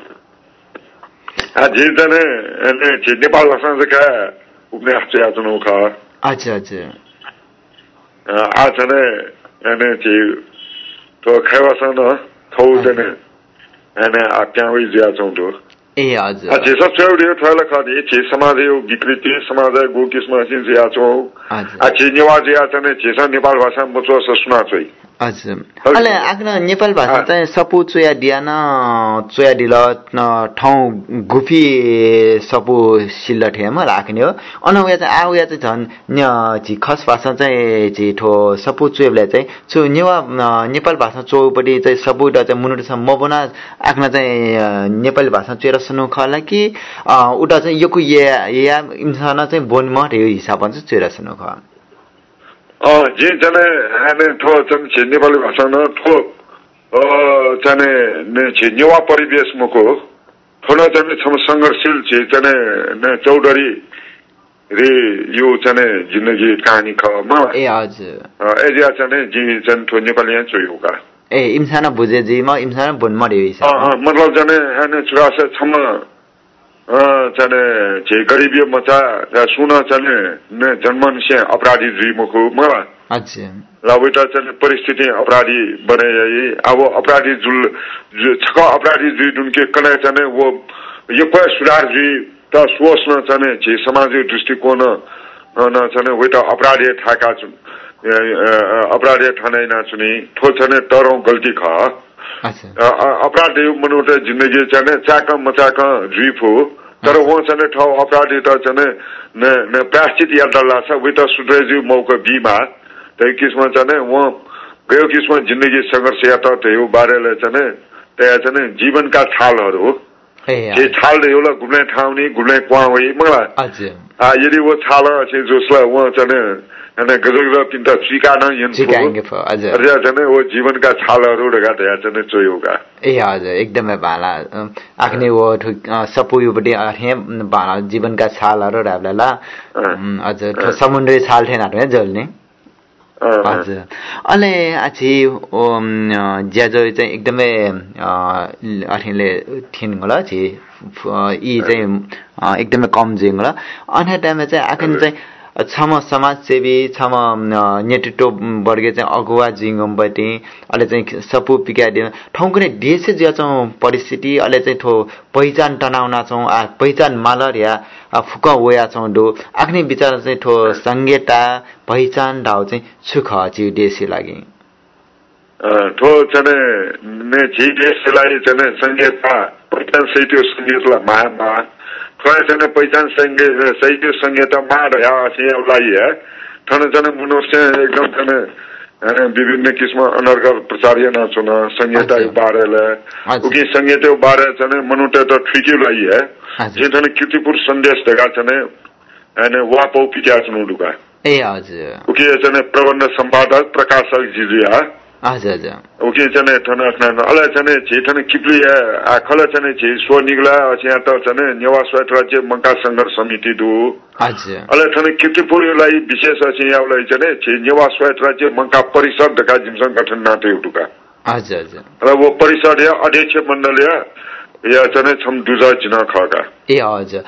आ जे जने ने जे नेपाल भाषा जका उपन्यास चाहिँ आजनो ख अच्छा अच्छा आ जने ने जे तो खैवासन थौ जने एने आक्यावै ज्या चौधो ए हजुर अझै सब चौडियो थला खदि छि समाज यो विकृति समाज गो किस्म सिन ज्या चौ अझै नेवाज या चने छिसा नेपाल भाषा मचो सुना छै हजुर अले आग्न नेपाल भाषा चाहिँ सपु चोया दियान चोया दिल ठाउँ गुफी सपु सिल्ल ठेम राख्ने हो अनउया चाहिँ आउया चाहिँ झन् न झि खस भाषा चाहिँ झि ठो सपु चोयबले चाहिँ छु नेवा नेपाल भाषा चौपटी चाहिँ सपु द चाहिँ मुनुट म बना आग्न चाहिँ नेपाली भाषा चोएर सुनु खला कि उटा चाहिँ योकु या या इन्सान चाहिँ बोन म रे हिसाब चाहिँ चोएर सुनु ख अ जे जने हने थो चन नेपाली भाषा न थो अ जाने ने चाहिँ नेवा परिवेशमाको थोडा जाने संघर्षशील चाहिँ जाने ने चौधरी रे यो जाने जिन्दगी कहानी ख म ए हजुर एजिया जाने जी जन थो नेपाली चोयोगा ए इमसाना बुझे जी म इमसाना बुन मरे हिसाब अ मतलब जाने हैन छुरा से छम अ जाने जे गरीबी मचा सुना जाने ने जन्मन से अपराधी जी मको म अच्छा लावेटा जाने परिस्थिति अपराधी बने यही अब अपराधी जुल छक अपराधी जी दुनके कने जाने वो यो कोई सुधार जी त सोच्न जाने जे सामाजिक दृष्टिकोण न जाने वेटा अपराधी थाका छु अपराधी ठानै न छुनी थो छने तरौ गल्ती ख अच्छा अपराधी मनुटे जिन्दगी जाने चाक मचाक जुइफो तर वो छने ठाउँ अपराधी त छने न न प्राश्चित याद लाछ वेटा सुधरेजी मौका बीमा त्यही किसिममा चाहिँ वो गयो किसिममा जिन्दगी संघर्ष यात्रा त्यो बारेले चाहिँ त्यहाँ चाहिँ जीवनका छालहरू जे छाल एउटा घुम्ने ठाउँनी घुम्ने कुवा होइ मलाई यदि वो छाल चाहिँ जसलाई वो चाहिँ अनि गजगज पिन्ता स्वीकार यन्त्र अझ चाहिँ वो जीवनका छालहरू ढका त्यहाँ चाहिँ चोयोगा ए हजुर एकदमै भाला आफ्नै वो सपुयुपट्टि आथे भाला जीवनका छालहरू ढाब्ला हजुर समुद्री छाल ठेना जल्ने हजुर अहिले आछि ओ ज्याजो चाहिँ एकदमै अठिले थिन होला छि इ चाहिँ एकदमै कम जिङ होला अनि टाइममा चाहिँ आखिन चाहिँ छम समाजसेवी छम नेतृत्व वर्ग चाहिँ अगुवा जिङमपट्टि अहिले चाहिँ सपु पिकादि ठाउँको नै देश ज्याचौँ परिस्थिति अहिले चाहिँ ठो पहिचान तनाउना छौँ आ पहिचान मालर या फुका होया छौँ दो आफ्नै विचार चाहिँ ठो संहिता पहिचान ढाउ चाहिँ सुख अछि देशै लागि ठो चने ने जी देशलाई चने संहिता पहिचान सहित संहितालाई मामा थोड़ा चने पहिचान संहिता सहित संहिता मा रहा अछि एउलाई है थने चने मनुष्य एकदम चने विभिन्न किसिम अनर्गल प्रचार्य न छुन संहिता बारेले उकी संहिता बारे चने मनुटे त ठिकै लाई है जे थने कीर्तिपुर सन्देश दगा चने अनि वापौ पिया छनु दुका ए हजुर उकी चने प्रबन्ध सम्पादक प्रकाशक जिजिया हजुर हजुर उकी चने थने थने अले चने जे थने किप्ली आ खले चने जे सो निगला अछ्या त चने नेवा स्वायत्त राज्य मंका संघर्ष समिति दु हजुर अले थने कीर्तिपुरलाई विशेष अछ्या याउलाई चने जे नेवा स्वायत्त राज्य मंका परिषद दका जिमसँग गठन नाते उटुका हजुर हजुर र वो परिषद या अध्यक्ष मण्डल या या चने छम दुजा जिना खगा ए हजुर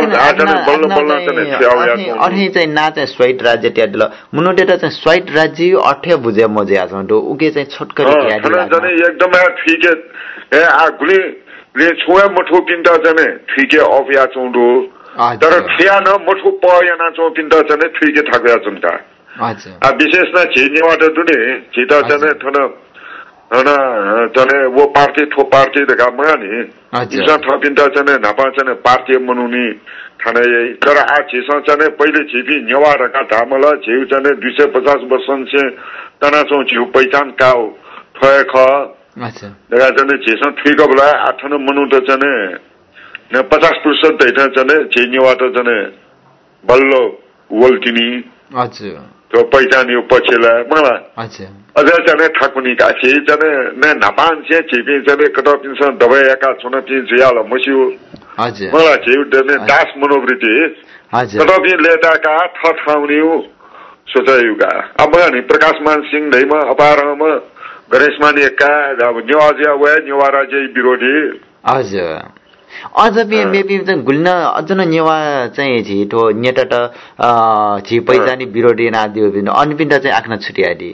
अठे चाहिँ ना चाहिँ स्वाइट राज्य ट्याडल मुनोटे त चाहिँ स्वाइट राज्य अठे बुझे मजे आछौ दो उके चाहिँ छोटकरी ट्याडी लाग्छ जने एकदमै ठीकै ए आ गुली ले छुए मठो पिन्ता जने ठीकै अफ या छौ दो तर थिया न मठो पयना छौ पिन्ता जने ठीकै थाक्या छन् का हजुर आ विशेष न छिनेवाट दुने छिता जने थन हना चने वो पार्टी ठो पार्टी दगा मगानी जिसा थपिन्ता चने नापा चने पार्टी मनुनी थाने तर आ छिसा चने पहिले छिपी नेवा रका धामला छिउ चने दुई सय पचास वर्षन से तना छौ छिउ पहिचान काउ थय ख अच्छा दगा चने छिसा ठीक बला आठन मनु त चने ने पचास प्रतिशत दैथा चने छि नेवा त चने बल्लो वल्टिनी अच्छा तो पहिचान यो पछिला मला अच्छा अझ चने ठाकुनी का छि चने ने नापान से छिपी चने कटपिन्छ दबाएका छन पिन जियाल मसियो हजुर मला छि दने दास मनोवृत्ति हजुर कटपि लेटाका ठठाउनिउ सोचायुगा अब नि प्रकाशमान सिंह दैमा अपारमा गणेशमान एका अब न्याजिया वे न्याराजै विरोधी हजुर अझ मेबी चाहिँ गुल्न अझ न नेवा चाहिँ छिटो नेटट छि पैजानी विरोधी नादियो बिन अनपिन्द चाहिँ आफ्नो छुट्यादि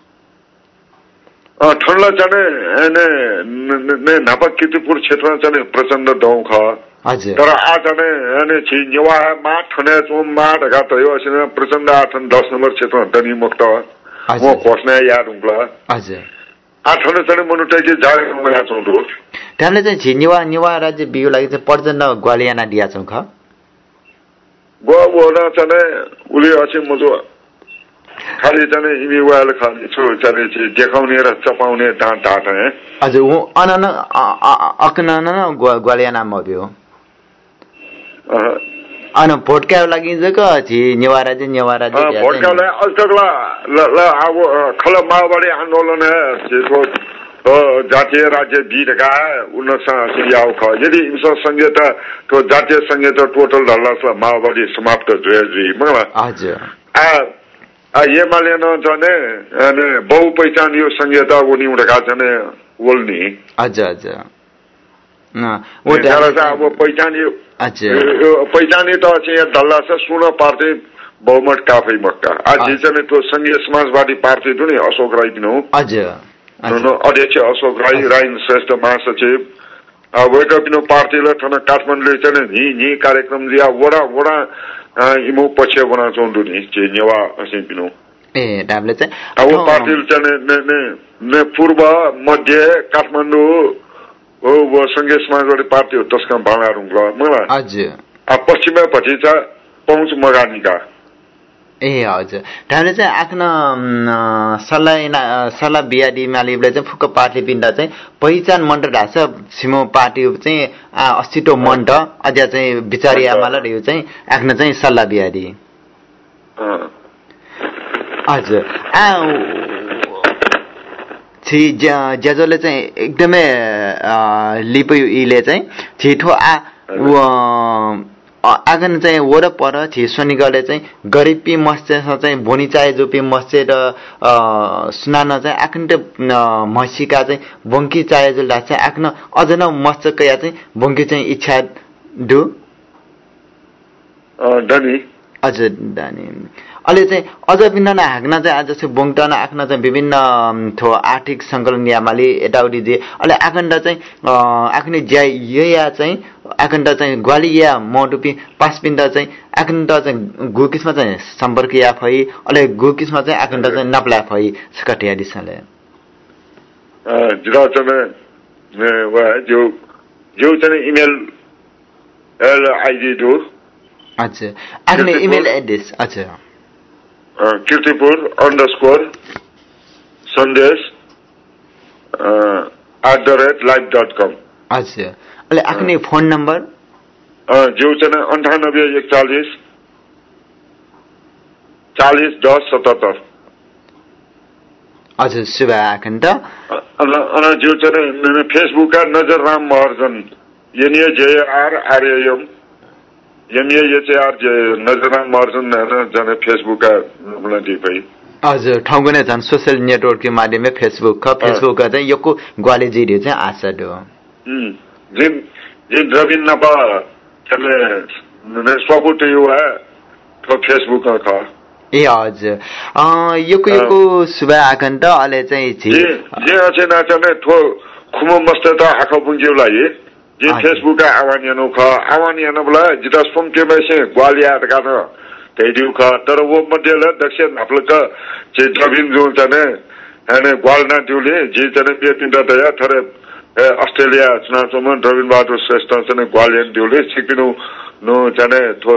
अ ठल्ला जाने ने ने नापा कीर्तिपुर क्षेत्रमा चाहिँ प्रचण्ड दौ ख हजुर तर आ जाने ने छि नेवा मा ठने चोम मा ढका तयो असिन प्रचण्ड आठ दस नम्बर क्षेत्र दनी मुक्त म खोस्ने याद हुँला हजुर आठले चाहिँ मनुटेकी जागे मया छौ दो त्याले चाहिँ झिनेवा नेवा राज्य बियो लागि चाहिँ पर्जन ग्वालियाना दिया छौ ख गो वडा चाहिँ उले अछि मजो खाली चाहिँ इमी वाल खाली छु चाहिँ चाहिँ देखाउने र चपाउने दाँत दाँत है हजुर वो अनन अकनन ग्वालियाना मब्यो अन भोटका लागि जक छि नेवा राज्य नेवा राज्य भोटकालाई अल्टकला ल ल अब खल माओवादी आन्दोलन है जो जातीय राज्य बीढका उन्नतसँग याउ ख यदि इमस संहिता तो जातीय संहिता टोटल ढल्लास माओवादी समाप्त जुएजी मला हजुर आ आ एमाले न जने अनि बहु पहिचान यो संहिता उनी उडका जने बोल्नी हजुर हजुर न वो जरा अब पहिचान यो हजुर पहिचान त चाहिँ ढल्लास सुन पार्टी बहुमत काफै मक्का आज जने तो संघीय समाजवादी पार्टी जुन अशोक राई पिनो हजुर अध्यक्ष अशोक राई राइन श्रेष्ठ महासचिव वेकअपिनो पार्टीलाई थन काठमाडौँले चाहिँ नि नि कार्यक्रम दिया वडा वडा इमो पछि बना चोन्डु नि जे नेवा असे पिनो ए डाबले चाहिँ अब पार्टीले चाहिँ ने ने ने पूर्व मध्य काठमाडौँ ओ वो संघीय समाजवादी पार्टी हो तस्का बाङारुङ ल मलाई हजुर आ पश्चिममा पछि चाहिँ पहुँच मगानीका ए हजुर डाबले चाहिँ आफ्नो सल्लाह सल्लाह बियाडी मालिबले चाहिँ फुक्क पार्टी पिण्ड चाहिँ पहिचान मण्ड ढाछ सिमो पार्टी चाहिँ अस्तित्व मण्ड अझ चाहिँ बिचारी आमाला यो चाहिँ आफ्नो चाहिँ सल्लाह बियाडी हजुर आ छि ज्याजोले चाहिँ एकदमै लिपु इले चाहिँ छिठो आ आगन चाहिँ वरपर छि सोनिगले चाहिँ गरिबी मस्ते चाहिँ भोनी चाहे जोपी मस्ते र सुनान चाहिँ आखन्ट मसिका चाहिँ बङ्की चाहे जो लाग्छ आफ्नो अझ न मस्त कया चाहिँ बङ्की चाहिँ इच्छा दु डनी हजुर डनी अहिले चाहिँ अझ भिन्न हाक्न चाहिँ आज चाहिँ बोङटन आफ्नो चाहिँ विभिन्न थो आर्थिक सङ्कलन यामाली यताउति जे अहिले आखण्ड चाहिँ आफ्नो ज्या या चाहिँ आखण्ड चाहिँ ग्वालिया मडुपी पाँच पिण्ड चाहिँ आखण्ड चाहिँ गुकिसमा चाहिँ सम्पर्क या भई अहिले गुकिसमा चाहिँ आखण्ड चाहिँ नप्ला भई सकटिया दिसले जिरा चाहिँ वा जो जो चाहिँ इमेल एल आईडी दो अच्छा आफ्नो इमेल एड्रेस अच्छा Kirtipur underscore Sandesh at the rate life dot com अच्छा अले आफ्नो फोन नंबर जो चाहिँ अंठानब्बे इकचालीस चालीस दस सतहत्तर हजुर सुबह आखण्ड अन जो चाहिँ फेसबुक का Najar Ram Maharjan N A J R R A M M A H R Najaram Maharjan जने फेसबुक का बुलादी भई हजुर ठाउँको नै छन् सोशल नेटवर्क के माध्यमले फेसबुक ख फेसबुक का चाहिँ योको ग्वाले जिरे चाहिँ आशा दो हम जिन जिन रविन नपा चले ने स्वागत यो है तो फेसबुक का ख ए हजुर अ योको योको सुबह आकन्त अले चाहिँ छि जे अझै नाचने थो खुमो मस्तता आखा बुंजेलाई जे फेसबुक का आवान यानो ख आवान यानो बला जितास फम के में से ग्वालिया का था तेदिउ ख तर वो मध्यले दक्षिण आपलक जे जबिन जो चने हैने ग्वालना दिउले जे चने पे पिण्ड दया थरे अस्ट्रेलिया चुनावमा रविन बहादुर श्रेष्ठ चने ग्वालियन दिउले सिकिनु नो चने थो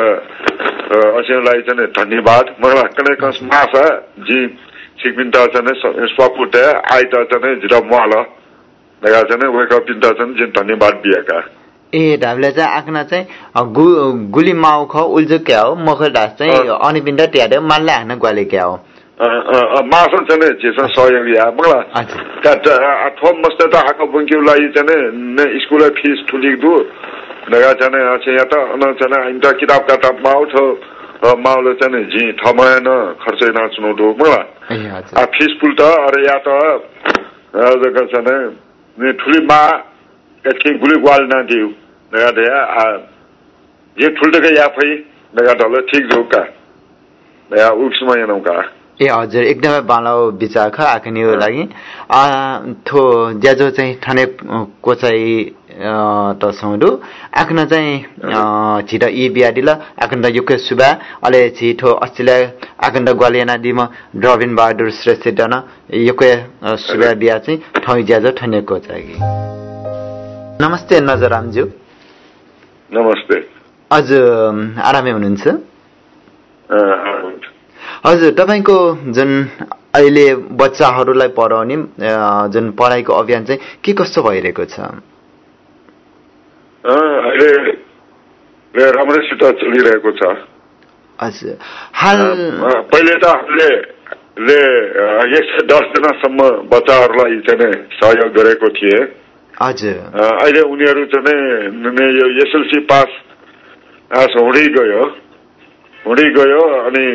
असेलाई चने धन्यवाद मलाई कने कस मासा जी सिकिन त चने स्वापुटे आइता चने जिरा मला लगा चाहिँ वेकअप पिन्ता छन् जे धन्यवाद दिएका ए ढाबले चाहिँ आखना चाहिँ गुली माउ ख उल्जु क्या हो मखर ढास चाहिँ अनि पिन्दा ट्याडे माल्ले हाक्न ग्वाले क्या हो मासन चाहिँ जेसन सहयोग या मलाई त थोम मस्त त आको बंकिउलाई चाहिँ स्कुल फीस ठुलिक दु लगा चाहिँ अच्छा या त न चाहिँ इन्टा किताब का माउ छ माउले चाहिँ जी थमाएन खर्चै नाच्नु दु मलाई आ फीस पुल त अरे या त जगा चाहिँ ने ठुली मा के गुली ग्वाल ना दिउ नगा दे आ जे ठुलटके या फै नगा दले ठीक जोका या उक्समा यनौ का ए हजुर एकदमै बालाउ विचार ख आखनियो लागि आ थो ज्याजो चाहिँ ठाने कोचाइ त सौडु आखन चाहिँ छिटा इ बियाडिला आखन त युके सुबा अले छिठो अस्ट्रेलिया आखन त ग्वालियाना दिम रविन बहादुर श्रेष्ठ दन युके सुबा बिया चाहिँ ठौ ज्याजो ठाने कोचाइ नमस्ते नजरामज्यू नमस्ते हजुर आरामै हुनुहुन्छ हजुर तपाईको जुन अहिले बच्चाहरूलाई पढाउने जुन पढाइको अभियान चाहिँ के कस्तो भइरहेको छ अहिले राम्रैसित चलिरहेको छ हजुर हाल पहिले त हामीले ले एक सय दसजनासम्म बच्चाहरूलाई चाहिँ सहयोग गरेको थिए। हजुर। अहिले उनीहरू चाहिँ यो एसएलसी पास हुँदै गयो हुँदै गयो अनि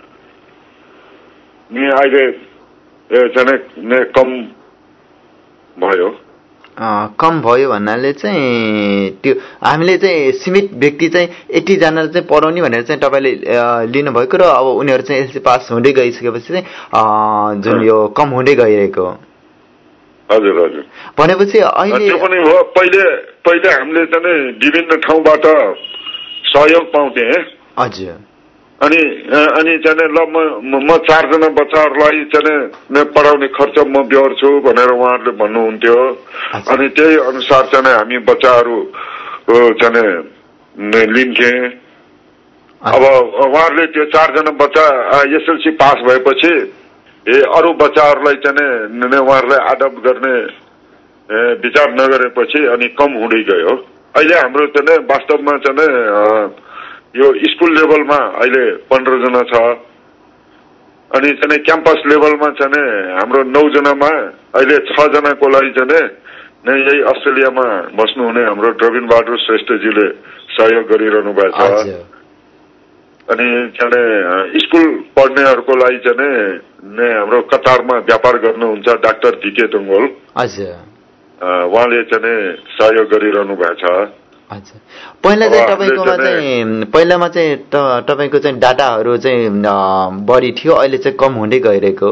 अहिले चाहिँ कम भयो। कम भयो भन्नाले चाहिँ त्यो हामीले चाहिँ सीमित व्यक्ति चाहिँ यति जना चाहिँ पढाउने भनेर चाहिँ तपाईँले लिनुभएको र अब उनीहरू चाहिँ एसएलसी पास हुँदै गइसकेपछि चाहिँ जुन यो कम हुँदै गइरहेको। हजुर हजुर। भनेपछि अहिले त्यो पनि हो। पहिले पहिले हामीले चाहिँ विभिन्न ठाउँबाट सहयोग पाउँथे। हजुर। अनि अनि चाहिँ ल म म चारजना बच्चाहरूलाई चाहिँ पढाउने खर्च म बेहोर्छु भनेर उहाँहरूले भन्नुहुन्थ्यो। अनि त्यही अनुसार चाहिँ हामी बच्चाहरू चाहिँ लिन्थे। अब उहाँहरूले त्यो चारजना बच्चा एसएलसी पास भएपछि ए अरू बच्चाहरूलाई चाहिँ उहाँहरूलाई एडप्ट गर्ने विचार नगरेपछि अनि कम हुँदै गयो। अहिले हाम्रो चाहिँ वास्तवमा चाहिँ यो स्कुल लेभलमा अहिले पन्ध्र जना छ। अनि चाहिँ क्याम्पस लेभलमा चाहिँ हाम्रो नौ जनामा अहिले छ जनाको लागि चाहिँ यही अस्ट्रेलियामा बस्नुहुने हाम्रो द्रविण बहादुर श्रेष्ठजीले सहयोग गरिरहनु भएको छ। अनि चाहिँ स्कुल पढ्नेहरूको लागि चाहिँ हाम्रो कतारमा व्यापार गर्नुहुन्छ डाक्टर भिके टुङ्गोल। उहाँले चाहिँ सहयोग गरिरहनु भएको छ। अच्छा। पहिला चाहिँ तपाईँकोमा चाहिँ पहिलामा चाहिँ तपाईँको चाहिँ डाटाहरू चाहिँ बढी थियो, अहिले चाहिँ कम हुँदै गइरहेको।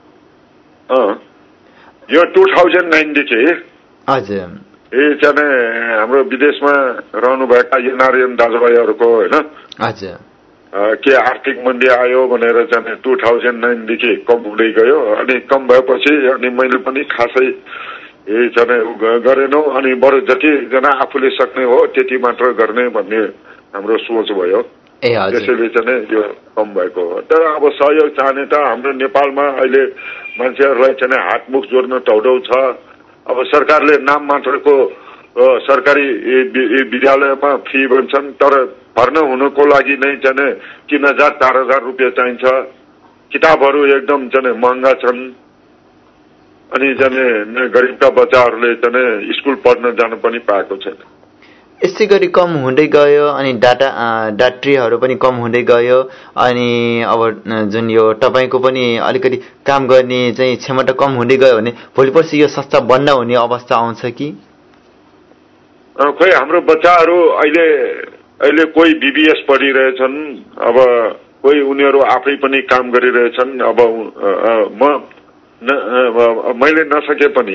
यो टु थाउजन्ड नाइनदेखि हजुर ए चाहिँ हाम्रो विदेशमा रहनुभएका एनआरएम दाजुभाइहरूको होइन हजुर के आर्थिक मन्दी आयो भनेर चाहिँ टु थाउजन्ड नाइनदेखि कम हुँदै गयो। अनि कम भएपछि अनि मैले पनि खासै ए चाहिँ गरेनौँ। अनि बरु जतिजना आफूले सक्ने हो त्यति मात्र गर्ने भन्ने हाम्रो सोच भयो। त्यसैले चाहिँ यो कम भएको हो। तर अब सहयोग चाहने त हाम्रो नेपालमा अहिले मान्छेहरूलाई चाहिँ हातमुख जोड्न टौडौ छ। अब सरकारले नाम मात्रको सरकारी विद्यालयमा फी भन्छन्, तर भर्ना हुनको लागि नै चाहिँ तीन हजार चार हजार रुपियाँ चाहिन्छ। किताबहरू एकदम चाहिँ महँगा छन्। अनि जाने गरिबका बच्चाहरूले चाहिँ स्कुल पढ्न जान पनि पाएको छैन। यसै गरी कम हुँदै गयो अनि डाटा डाट्रीहरू पनि कम हुँदै गयो। अनि अब जुन यो तपाईँको पनि अलिकति काम गर्ने चाहिँ क्षमता कम हुँदै गयो भने भोलि पर्सि यो संस्था बन्द हुने अवस्था आउँछ कि? खोइ हाम्रो बच्चाहरू अहिले अहिले कोही बिबिएस पढिरहेछन्, अब कोही उनीहरू आफै पनि काम गरिरहेछन्। अब म मैले नसके पनि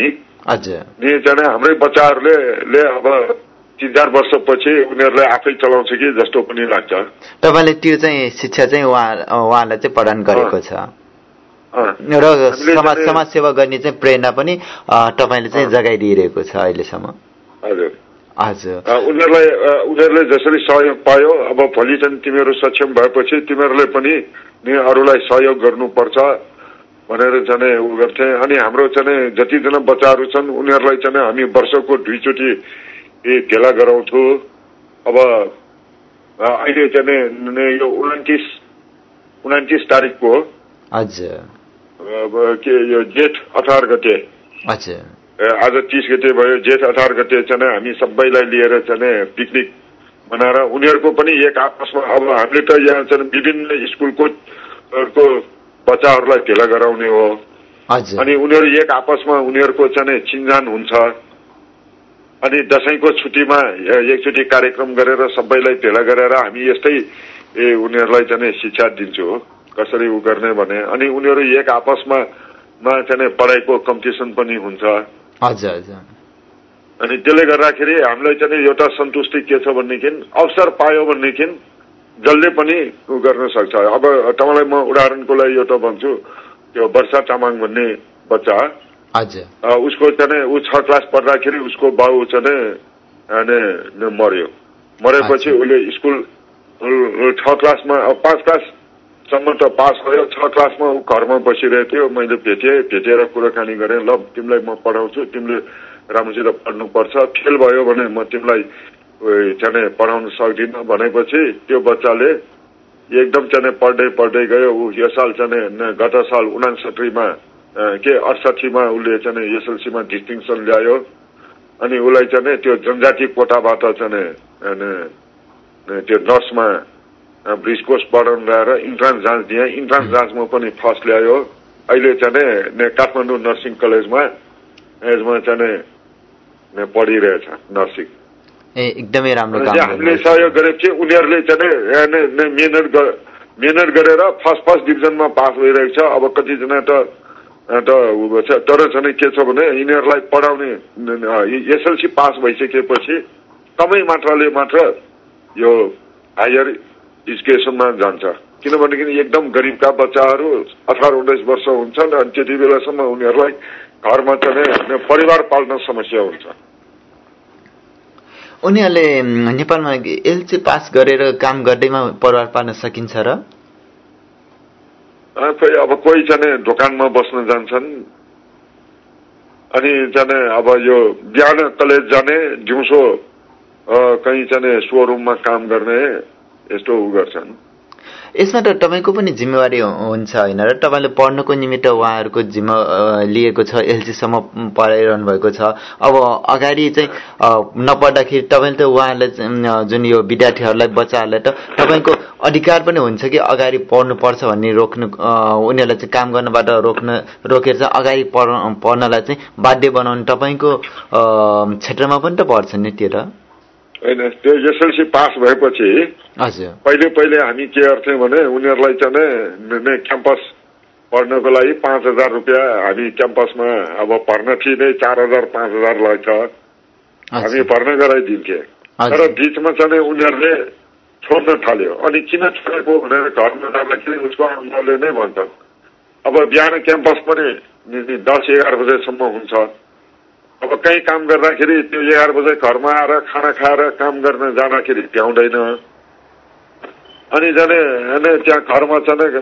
नि हाम्रै बच्चाहरूले ले अब तीन चार वर्षपछि उनीहरूलाई आफै चलाउँछ कि जस्तो पनि लाग्छ। तपाईँले त्यो चाहिँ शिक्षा चाहिँ उहाँ उहाँलाई चाहिँ प्रदान गरेको छ र समाज समाज सेवा गर्ने चाहिँ प्रेरणा पनि तपाईँले चाहिँ जगाइदिइरहेको छ अहिलेसम्म। हजुर हजुर। उनीहरूलाई उनीहरूले जसरी सहयोग पायो, अब भोलि चाहिँ तिमीहरू सक्षम भएपछि तिमीहरूले पनि अरूलाई सहयोग गर्नुपर्छ भनेर चाहिँ उ गर्थे। अनि हाम्रो चाहिँ जतिजना बच्चाहरू छन् उनीहरूलाई चाहिँ हामी वर्षको दुईचोटि भेला गराउँछु। अब अहिले चाहिँ यो उन्तिस उन्तिस तारिकको हजुर के यो जेठ अठार गते हजुर आज तीस गते भयो। जेठ अठार गते चाहिँ हामी सबैलाई लिएर चाहिँ पिकनिक मनाएर उनीहरूको पनि एक आपसमा अब हामीले त यहाँ चाहिँ विभिन्न स्कुलको बच्चाहरूलाई भेला गराउने हो। अनि उनीहरू एक आपसमा उनीहरूको चाहिँ चिन्जान हुन्छ। अनि दशैंको छुट्टीमा एकचोटि कार्यक्रम गरेर सबैलाई भेला गरेर हामी यस्तै ए उनीहरूलाई चाहिँ शिक्षा दिन्छु कसरी उ गर्ने भने। अनि उनीहरू एक आपसमा मा चाहिँ पढाइको कम्पिटिसन पनि हुन्छ। हजुर हजुर। अनि त्यसले गर्दाखेरि हामीलाई चाहिँ एउटा सन्तुष्टि के छ भनेदेखि अवसर पायो भनेदेखि जसले पनि उ गर्न सक्छ। अब तपाईँलाई म उदाहरणको लागि एउटा भन्छु, त्यो वर्षा तामाङ भन्ने बच्चा हजुर उसको चाहिँ ऊ छ क्लास पढ्दाखेरि उसको बाउ चाहिँ मर्यो। मरेपछि उसले स्कुल छ क्लासमा पाँच क्लाससम्म त पास भयो, छ क्लासमा ऊ घरमा बसिरहेको थियो। मैले भेटेँ, भेटेर कुराकानी गरेँ, ल तिमीलाई म पढाउँछु, तिमीले राम्रोसित पढ्नुपर्छ, फेल भयो भने म तिमीलाई चाहिँ पढाउन सक्दिनँ भनेपछि त्यो बच्चाले एकदम चाहिँ पढ्दै पढ्दै गयो। ऊ यो साल चाहिँ गत साल उनासठीमा के अडसठीमा उसले चाहिँ एसएलसीमा डिस्टिङसन ल्यायो। अनि उसलाई चाहिँ त्यो जनजाति कोटाबाट चाहिँ त्यो नर्समा ब्रिज कोर्स पढाउन ल्याएर इन्ट्रान्स जाँच दिए। इन्ट्रान्स जाँचमा पनि फर्स्ट ल्यायो। अहिले चाहिँ काठमाडौँ नर्सिङ कलेजमा यसमा चाहिँ पढिरहेछ नर्सिङ। एकदमै राम्रो काम हामीले सहयोग गरेपछि उनीहरूले चाहिँ मेहनत मेहनत गरेर फर्स्ट फर्स्ट डिभिजनमा पास भइरहेको छ। अब कतिजना त तर चाहिँ के छ भने यिनीहरूलाई पढाउने एसएलसी पास भइसकेपछि कमै मात्राले मात्र यो हायर एजुकेसनमा जान्छ। किनभनेदेखि एकदम गरिबका बच्चाहरू अठार उन्नाइस वर्ष हुन्छन् अनि त्यति बेलासम्म उनीहरूलाई घरमा चाहिँ परिवार पाल्न समस्या हुन्छ। उनीहरूले नेपालमा एलसी पास गरेर काम गर्दैमा परिवार पाल्न सकिन्छ र? अब कोही चाहिँ दोकानमा बस्न जान्छन् अनि चाहिँ अब यो बिहान कलेज जाने दिउँसो कहीँ चाहिँ सोरुममा काम गर्ने यस्तो उ गर्छन्। यसमा त तपाईँको पनि जिम्मेवारी हुन्छ होइन र? तपाईँले पढ्नको निमित्त उहाँहरूको जिम्मा लिएको छ, एलसीसम्म पढाइरहनु भएको छ। अब अगाडि चाहिँ नपढ्दाखेरि तपाईँले त उहाँहरूलाई जुन यो विद्यार्थीहरूलाई बच्चाहरूलाई त तपाईँको अधिकार पनि हुन्छ कि अगाडि पढ्नुपर्छ भन्ने रोक्नु, उनीहरूलाई चाहिँ काम गर्नबाट रोक्न रोकेर चाहिँ अगाडि पढ पढ्नलाई चाहिँ बाध्य बनाउनु तपाईँको क्षेत्रमा पनि त पर्छ नि त्यो त? होइन, त्यो एसएलसी पास भएपछि हजुर पहिले पहिले हामी के गर्थ्यौँ भने उनीहरूलाई चाहिँ क्याम्पस पढ्नको लागि पाँच हजार रुपियाँ हामी क्याम्पसमा अब भर्न फी नै चार हजार पाँच हजार लाग्छ, हामी भर्न गराइदिन्थे। तर बिचमा चाहिँ उनीहरूले छोड्न थाल्यो। अनि किन छोडेको भनेर घरमा जाँदाखेरि उसको आमाले नै भन्छन् अब बिहान क्याम्पस पनि दस एघार बजेसम्म हुन्छ। अब कहीँ काम गर्दाखेरि त्यो एघार बजे घरमा आएर खाना खाएर काम गर्न जाँदाखेरि भ्याउँदैन। अनि जाने त्यहाँ घरमा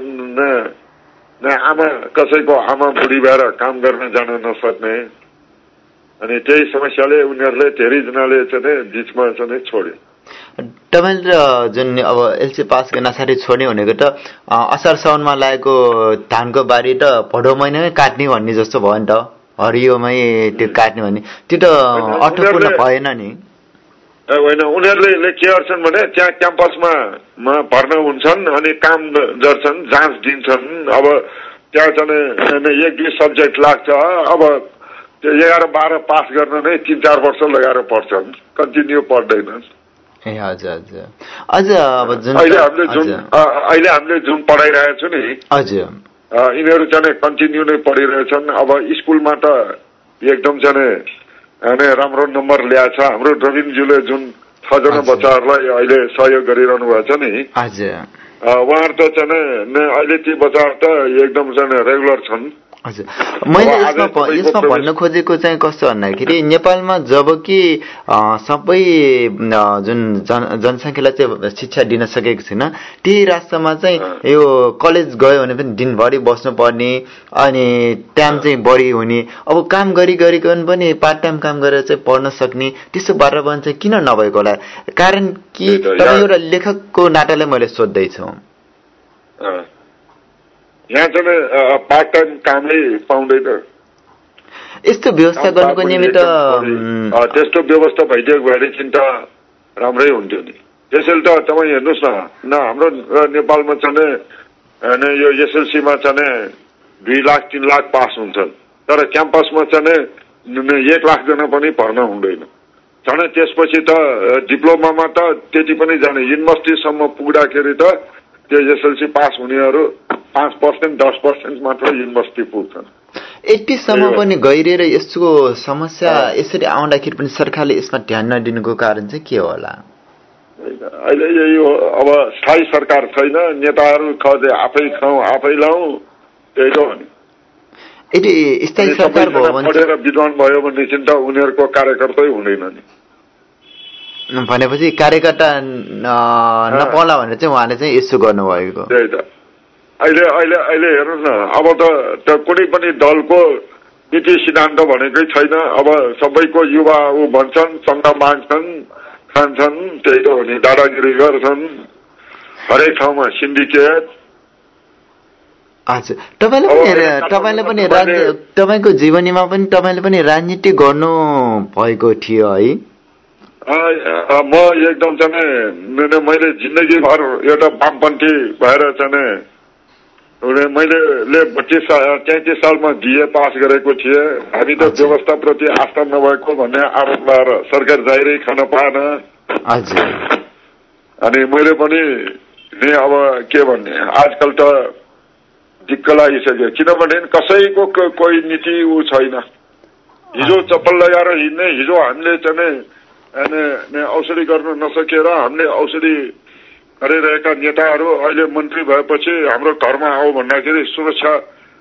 चाहिँ आमा कसैको आमा बुढी भएर काम गर्न जान नसक्ने। अनि त्यही समस्याले उनीहरूले धेरैजनाले चाहिँ बिचमा चाहिँ छोड्यो। तपाईँले जुन अब एलसी पास गर्न साथै छोड्ने भनेको त असार साउनमा लागेको धानको बारी त भदौ महिनामै काट्ने भन्ने जस्तो भयो नि त, हरियोमै त्यो काट्ने भन्ने, त्यो त अर्थपूर्ण भएन नि। होइन, उनीहरूले के गर्छन् भने त्यहाँ क्याम्पसमा भर्ना हुन्छन् अनि काम गर्छन्, जाँच दिन्छन्। अब त्यहाँ चाहिँ एक दुई सब्जेक्ट लाग्छ। अब त्यो एघार बाह्र पास गर्न नै तिन चार वर्ष लगाएर पढ्छन्, कन्टिन्यू पढ्दैनन्। ए हजुर हजुर। अझ अब जुन अहिले हामीले जुन अहिले हामीले जुन पढाइरहेको छु नि हजुर, यिनीहरू चाहिँ कन्टिन्यू नै पढिरहेछन्। अब स्कुलमा त एकदम चाहिँ राम्रो नम्बर ल्याएछ। हाम्रो रविन्द्रज्यूले जुन छजना बच्चाहरूलाई अहिले सहयोग गरिरहनु भएको छ नि, उहाँहरू त चाहिँ अहिले ती बच्चाहरू त एकदम चाहिँ रेगुलर छन्। हजुर, मैले यसमा यसमा भन्न खोजेको चाहिँ कस्तो भन्दाखेरि नेपालमा जब कि सबै जुन जन जनसङ्ख्यालाई चाहिँ शिक्षा दिन सकेको छैन, त्यही राष्ट्रमा चाहिँ यो कलेज गयो भने पनि दिनभरि बस्नुपर्ने अनि टाइम चाहिँ बढी हुने, अब काम गरी गरिकन पनि पार्ट टाइम काम गरेर चाहिँ पढ्न सक्ने त्यस्तो वातावरण चाहिँ किन नभएको होला? कारण कि तपाईँ एउटा लेखकको नाताले मैले सोध्दैछु। यहाँ चाहिँ पार्ट टाइम कामै पाउँदैन। यस्तो व्यवस्था गर्नुको निमित्त त्यस्तो व्यवस्था भइदिएको भएदेखि त राम्रै हुन्थ्यो नि। त्यसैले त तपाईँ हेर्नुहोस् न, न हाम्रो नेपालमा चाहिँ यो एसएलसीमा चाहिँ दुई लाख तीन लाख पास हुन्छन्, तर क्याम्पसमा चाहिँ एक लाखजना पनि भर्न हुँदैन। झन् त्यसपछि त डिप्लोमामा त त्यति पनि जाने, युनिभर्सिटीसम्म पुग्दाखेरि त त्यो एसएलसी पास हुनेहरू पाँच पर्सेन्ट दस पर्सेन्ट मात्र युनिभर्सिटी पुग्छन्। यतिसम्म पनि गइरहेर यसको समस्या यसरी आउँदाखेरि पनि सरकारले यसमा ध्यान नदिनुको कारण चाहिँ के होला? अहिले यही हो, अब स्थायी सरकार छैन, नेताहरू खोजे आफै खाउँ आफै लाउँ, त्यही त हो नि। यदि स्थायी सरकार भयो भने पढेर विद्वान भयो भनेदेखि त उनीहरूको कार्यकर्तै हुँदैन नि। भनेपछि कार्यकर्ता नपाउला भनेर चाहिँ उहाँले चाहिँ यसो गर्नुभएको। त्यही त अहिले अहिले अहिले हेर्नुहोस् न, अब त कुनै पनि दलको नीति सिद्धान्त भनेकै छैन। अब सबैको युवा ऊ भन्छन्, चन्दा माग्छन्, खान्छन्, त्यही त हो नि, दादागिरी गर्छन्। हरेक ठाउँमा सिन्डिकेट। हजुर, तपाईँले पनि तपाईँले पनि तपाईँको जीवनीमा पनि तपाईँले पनि राजनीति गर्नु भएको थियो है? म एकदम चाहिँ मैले जिन्दगीभर एउटा वामपन्थी भएर चाहिँ मैले बत्तीस तैतिस सालमा बिए पास गरेको थिएँ। हामी त व्यवस्थाप्रति आस्था नभएको भन्ने आरोप लगाएर सरकार जाहिरै खान पाएन। अनि मैले पनि अब के भन्ने, आजकल त दिक्क लागिसक्यो, किनभने कसैको कोही नीति ऊ छैन। हिजो चप्पल लगाएर हिँड्ने, हिजो हामीले चाहिँ औषधि गर्न नसकेर हामीले औषधि गरिरहेका नेताहरू अहिले मन्त्री भएपछि हाम्रो घरमा आऊ भन्दाखेरि सुरक्षा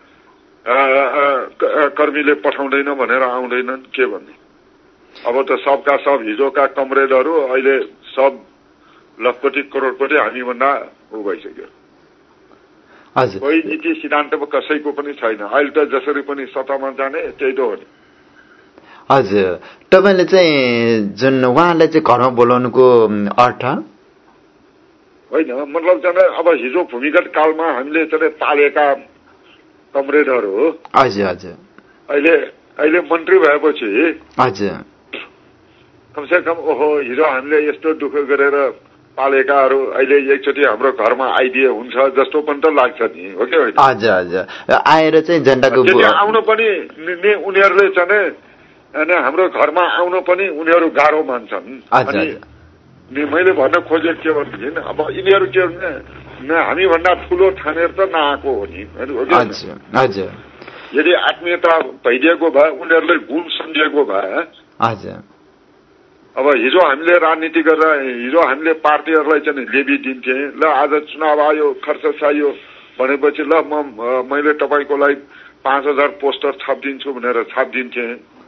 कर्मीले पठाउँदैन भनेर आउँदैनन्। के भन्ने, अब त सबका सब हिजोका कमरेडहरू अहिले सब लखपति करोडपति हामीभन्दा ऊ भइसक्यो। कोही नीति सिद्धान्त कसैको पनि छैन। अहिले त जसरी पनि सत्तामा जाने त्यही त हो नि। हजुर, तपाईँले चाहिँ जुन उहाँलाई चाहिँ घरमा बोलाउनुको अर्थ होइन, मतलब चाहिँ अब हिजो भूमिगत कालमा हामीले चाहिँ पालेका कमरेडहरू हो। हजुर हजुर, अहिले अहिले मन्त्री भएपछि हजुर कमसे कम ओहो हिजो हामीले यस्तो दुःख गरेर पालेकाहरू अहिले एकचोटि हाम्रो घरमा आइदिए हुन्छ जस्तो पनि त लाग्छ नि, हो कि होइन? हजुर हजुर, आएर चाहिँ जनताको आउनु पनि उनीहरूले चाहिँ अनि हाम्रो घरमा आउनु पनि उनीहरू गाह्रो मान्छन्। अनि मैले भन्न खोजेको के भनेदेखि अब यिनीहरू के भने हामीभन्दा ठुलो ठानेर त नआएको हो नि। हजुर, यदि आत्मीयता भइदिएको भए, उनीहरूले गुण सम्झिएको भए। हजुर, अब हिजो हामीले राजनीति गरेर हिजो हामीले पार्टीहरूलाई चाहिँ लेबी दिन्थे, ल आज चुनाव आयो खर्च चाहियो भनेपछि ल म मैले तपाईँको लागि पाँच हजार पोस्टर छापिदिन्छु भनेर छापिदिन्थे।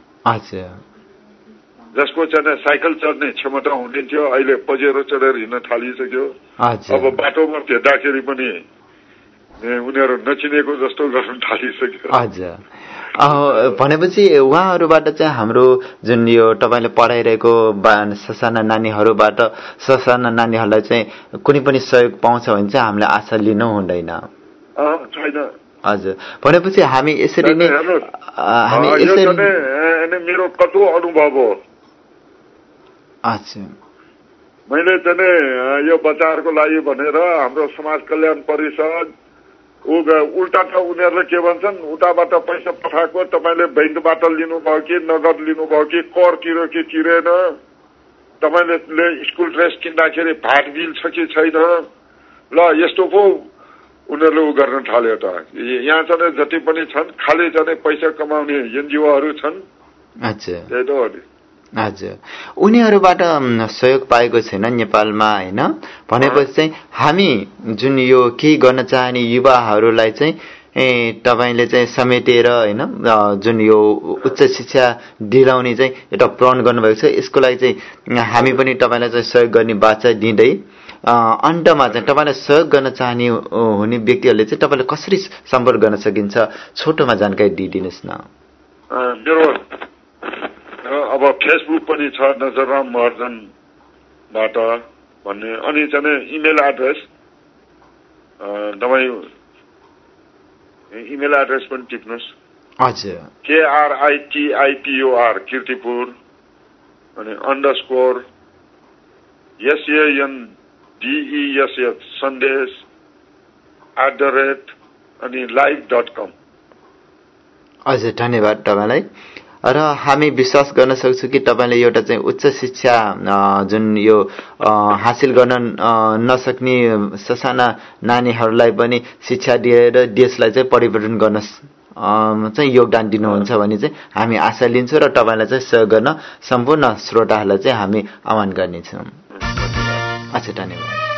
जसको चाहिँ साइकल चढ्ने क्षमता हुन्थ्यो अहिले पजेरो चढेर हिँड्न थालिसक्यो। अब बाटोमा भेट्दाखेरि पनि उनीहरू नचिनेको जस्तो गर्न थालिसक्यो। हजुर, भनेपछि उहाँहरूबाट चाहिँ हाम्रो जुन यो तपाईँले पढाइरहेको ससाना नानीहरूबाट ससाना नानीहरूलाई चाहिँ कुनै पनि सहयोग पाउँछ भने चाहिँ हामीले आशा लिनु हुँदैन। छैन। हजुर, भनेपछि हामी यसरी नै हामी यसरी मेरो कटु अनुभव हो। अच्छा, मैले चाहिँ यो बच्चाहरूको लागि भनेर हाम्रो समाज कल्याण परिषद उल्टा त उनीहरूले के भन्छन्, उताबाट पैसा पठाएको तपाईँले बैंकबाट लिनुभयो कि नगद लिनुभयो कि कर तिर्यो कि तिरेन, तपाईँले स्कुल ड्रेस किन्दाखेरि भाट बिल छ कि छैन, ल यस्तो पो उनीहरूले उ गर्न थाल्यो त। यहाँ चाहिँ जति पनि छन् खालि चाहिँ पैसा कमाउने एनजिओहरू छन्। त्यही त हो नि। हजुर, उनीहरूबाट सहयोग पाएको छैन नेपालमा होइन। भनेपछि चाहिँ हामी जुन यो केही गर्न चाहने युवाहरूलाई चाहिँ तपाईँले चाहिँ समेटेर होइन जुन यो उच्च शिक्षा दिलाउने चाहिँ एउटा प्रण गर्नुभएको छ, यसको लागि चाहिँ हामी पनि तपाईँलाई चाहिँ सहयोग गर्ने बाचा दिँदै अन्तमा चाहिँ तपाईँलाई सहयोग गर्न चाहने हुने व्यक्तिहरूले चाहिँ तपाईँले कसरी सम्पर्क गर्न सकिन्छ, छोटोमा जानकारी दिइदिनुहोस् न। मेरो अब फेसबुक पनि छ नजरराम महर्जनबाट भन्ने, अनि चाहिँ इमेल एड्रेस तपाईँ इमेल एड्रेस पनि टिप्नुहोस्। हजुर, केआरआइटिआइपिओआर किर्तिपुर अनि अन्डरस्कोर एसएएनडिइएसएच सन्देश एट द रेट अनि लाइभ डट कम। हजुर, धन्यवाद तपाईँलाई। र हामी विश्वास गर्न सक्छौँ कि तपाईँले एउटा चाहिँ उच्च शिक्षा जुन यो हासिल गर्न नसक्ने ससाना नानीहरूलाई पनि शिक्षा दिएर देशलाई चाहिँ परिवर्तन गर्न चाहिँ योगदान दिनुहुन्छ भने चाहिँ हामी आशा लिन्छौँ र तपाईँलाई चाहिँ सहयोग गर्न सम्पूर्ण श्रोताहरूलाई चाहिँ हामी आह्वान गर्नेछौँ। अच्छा, धन्यवाद।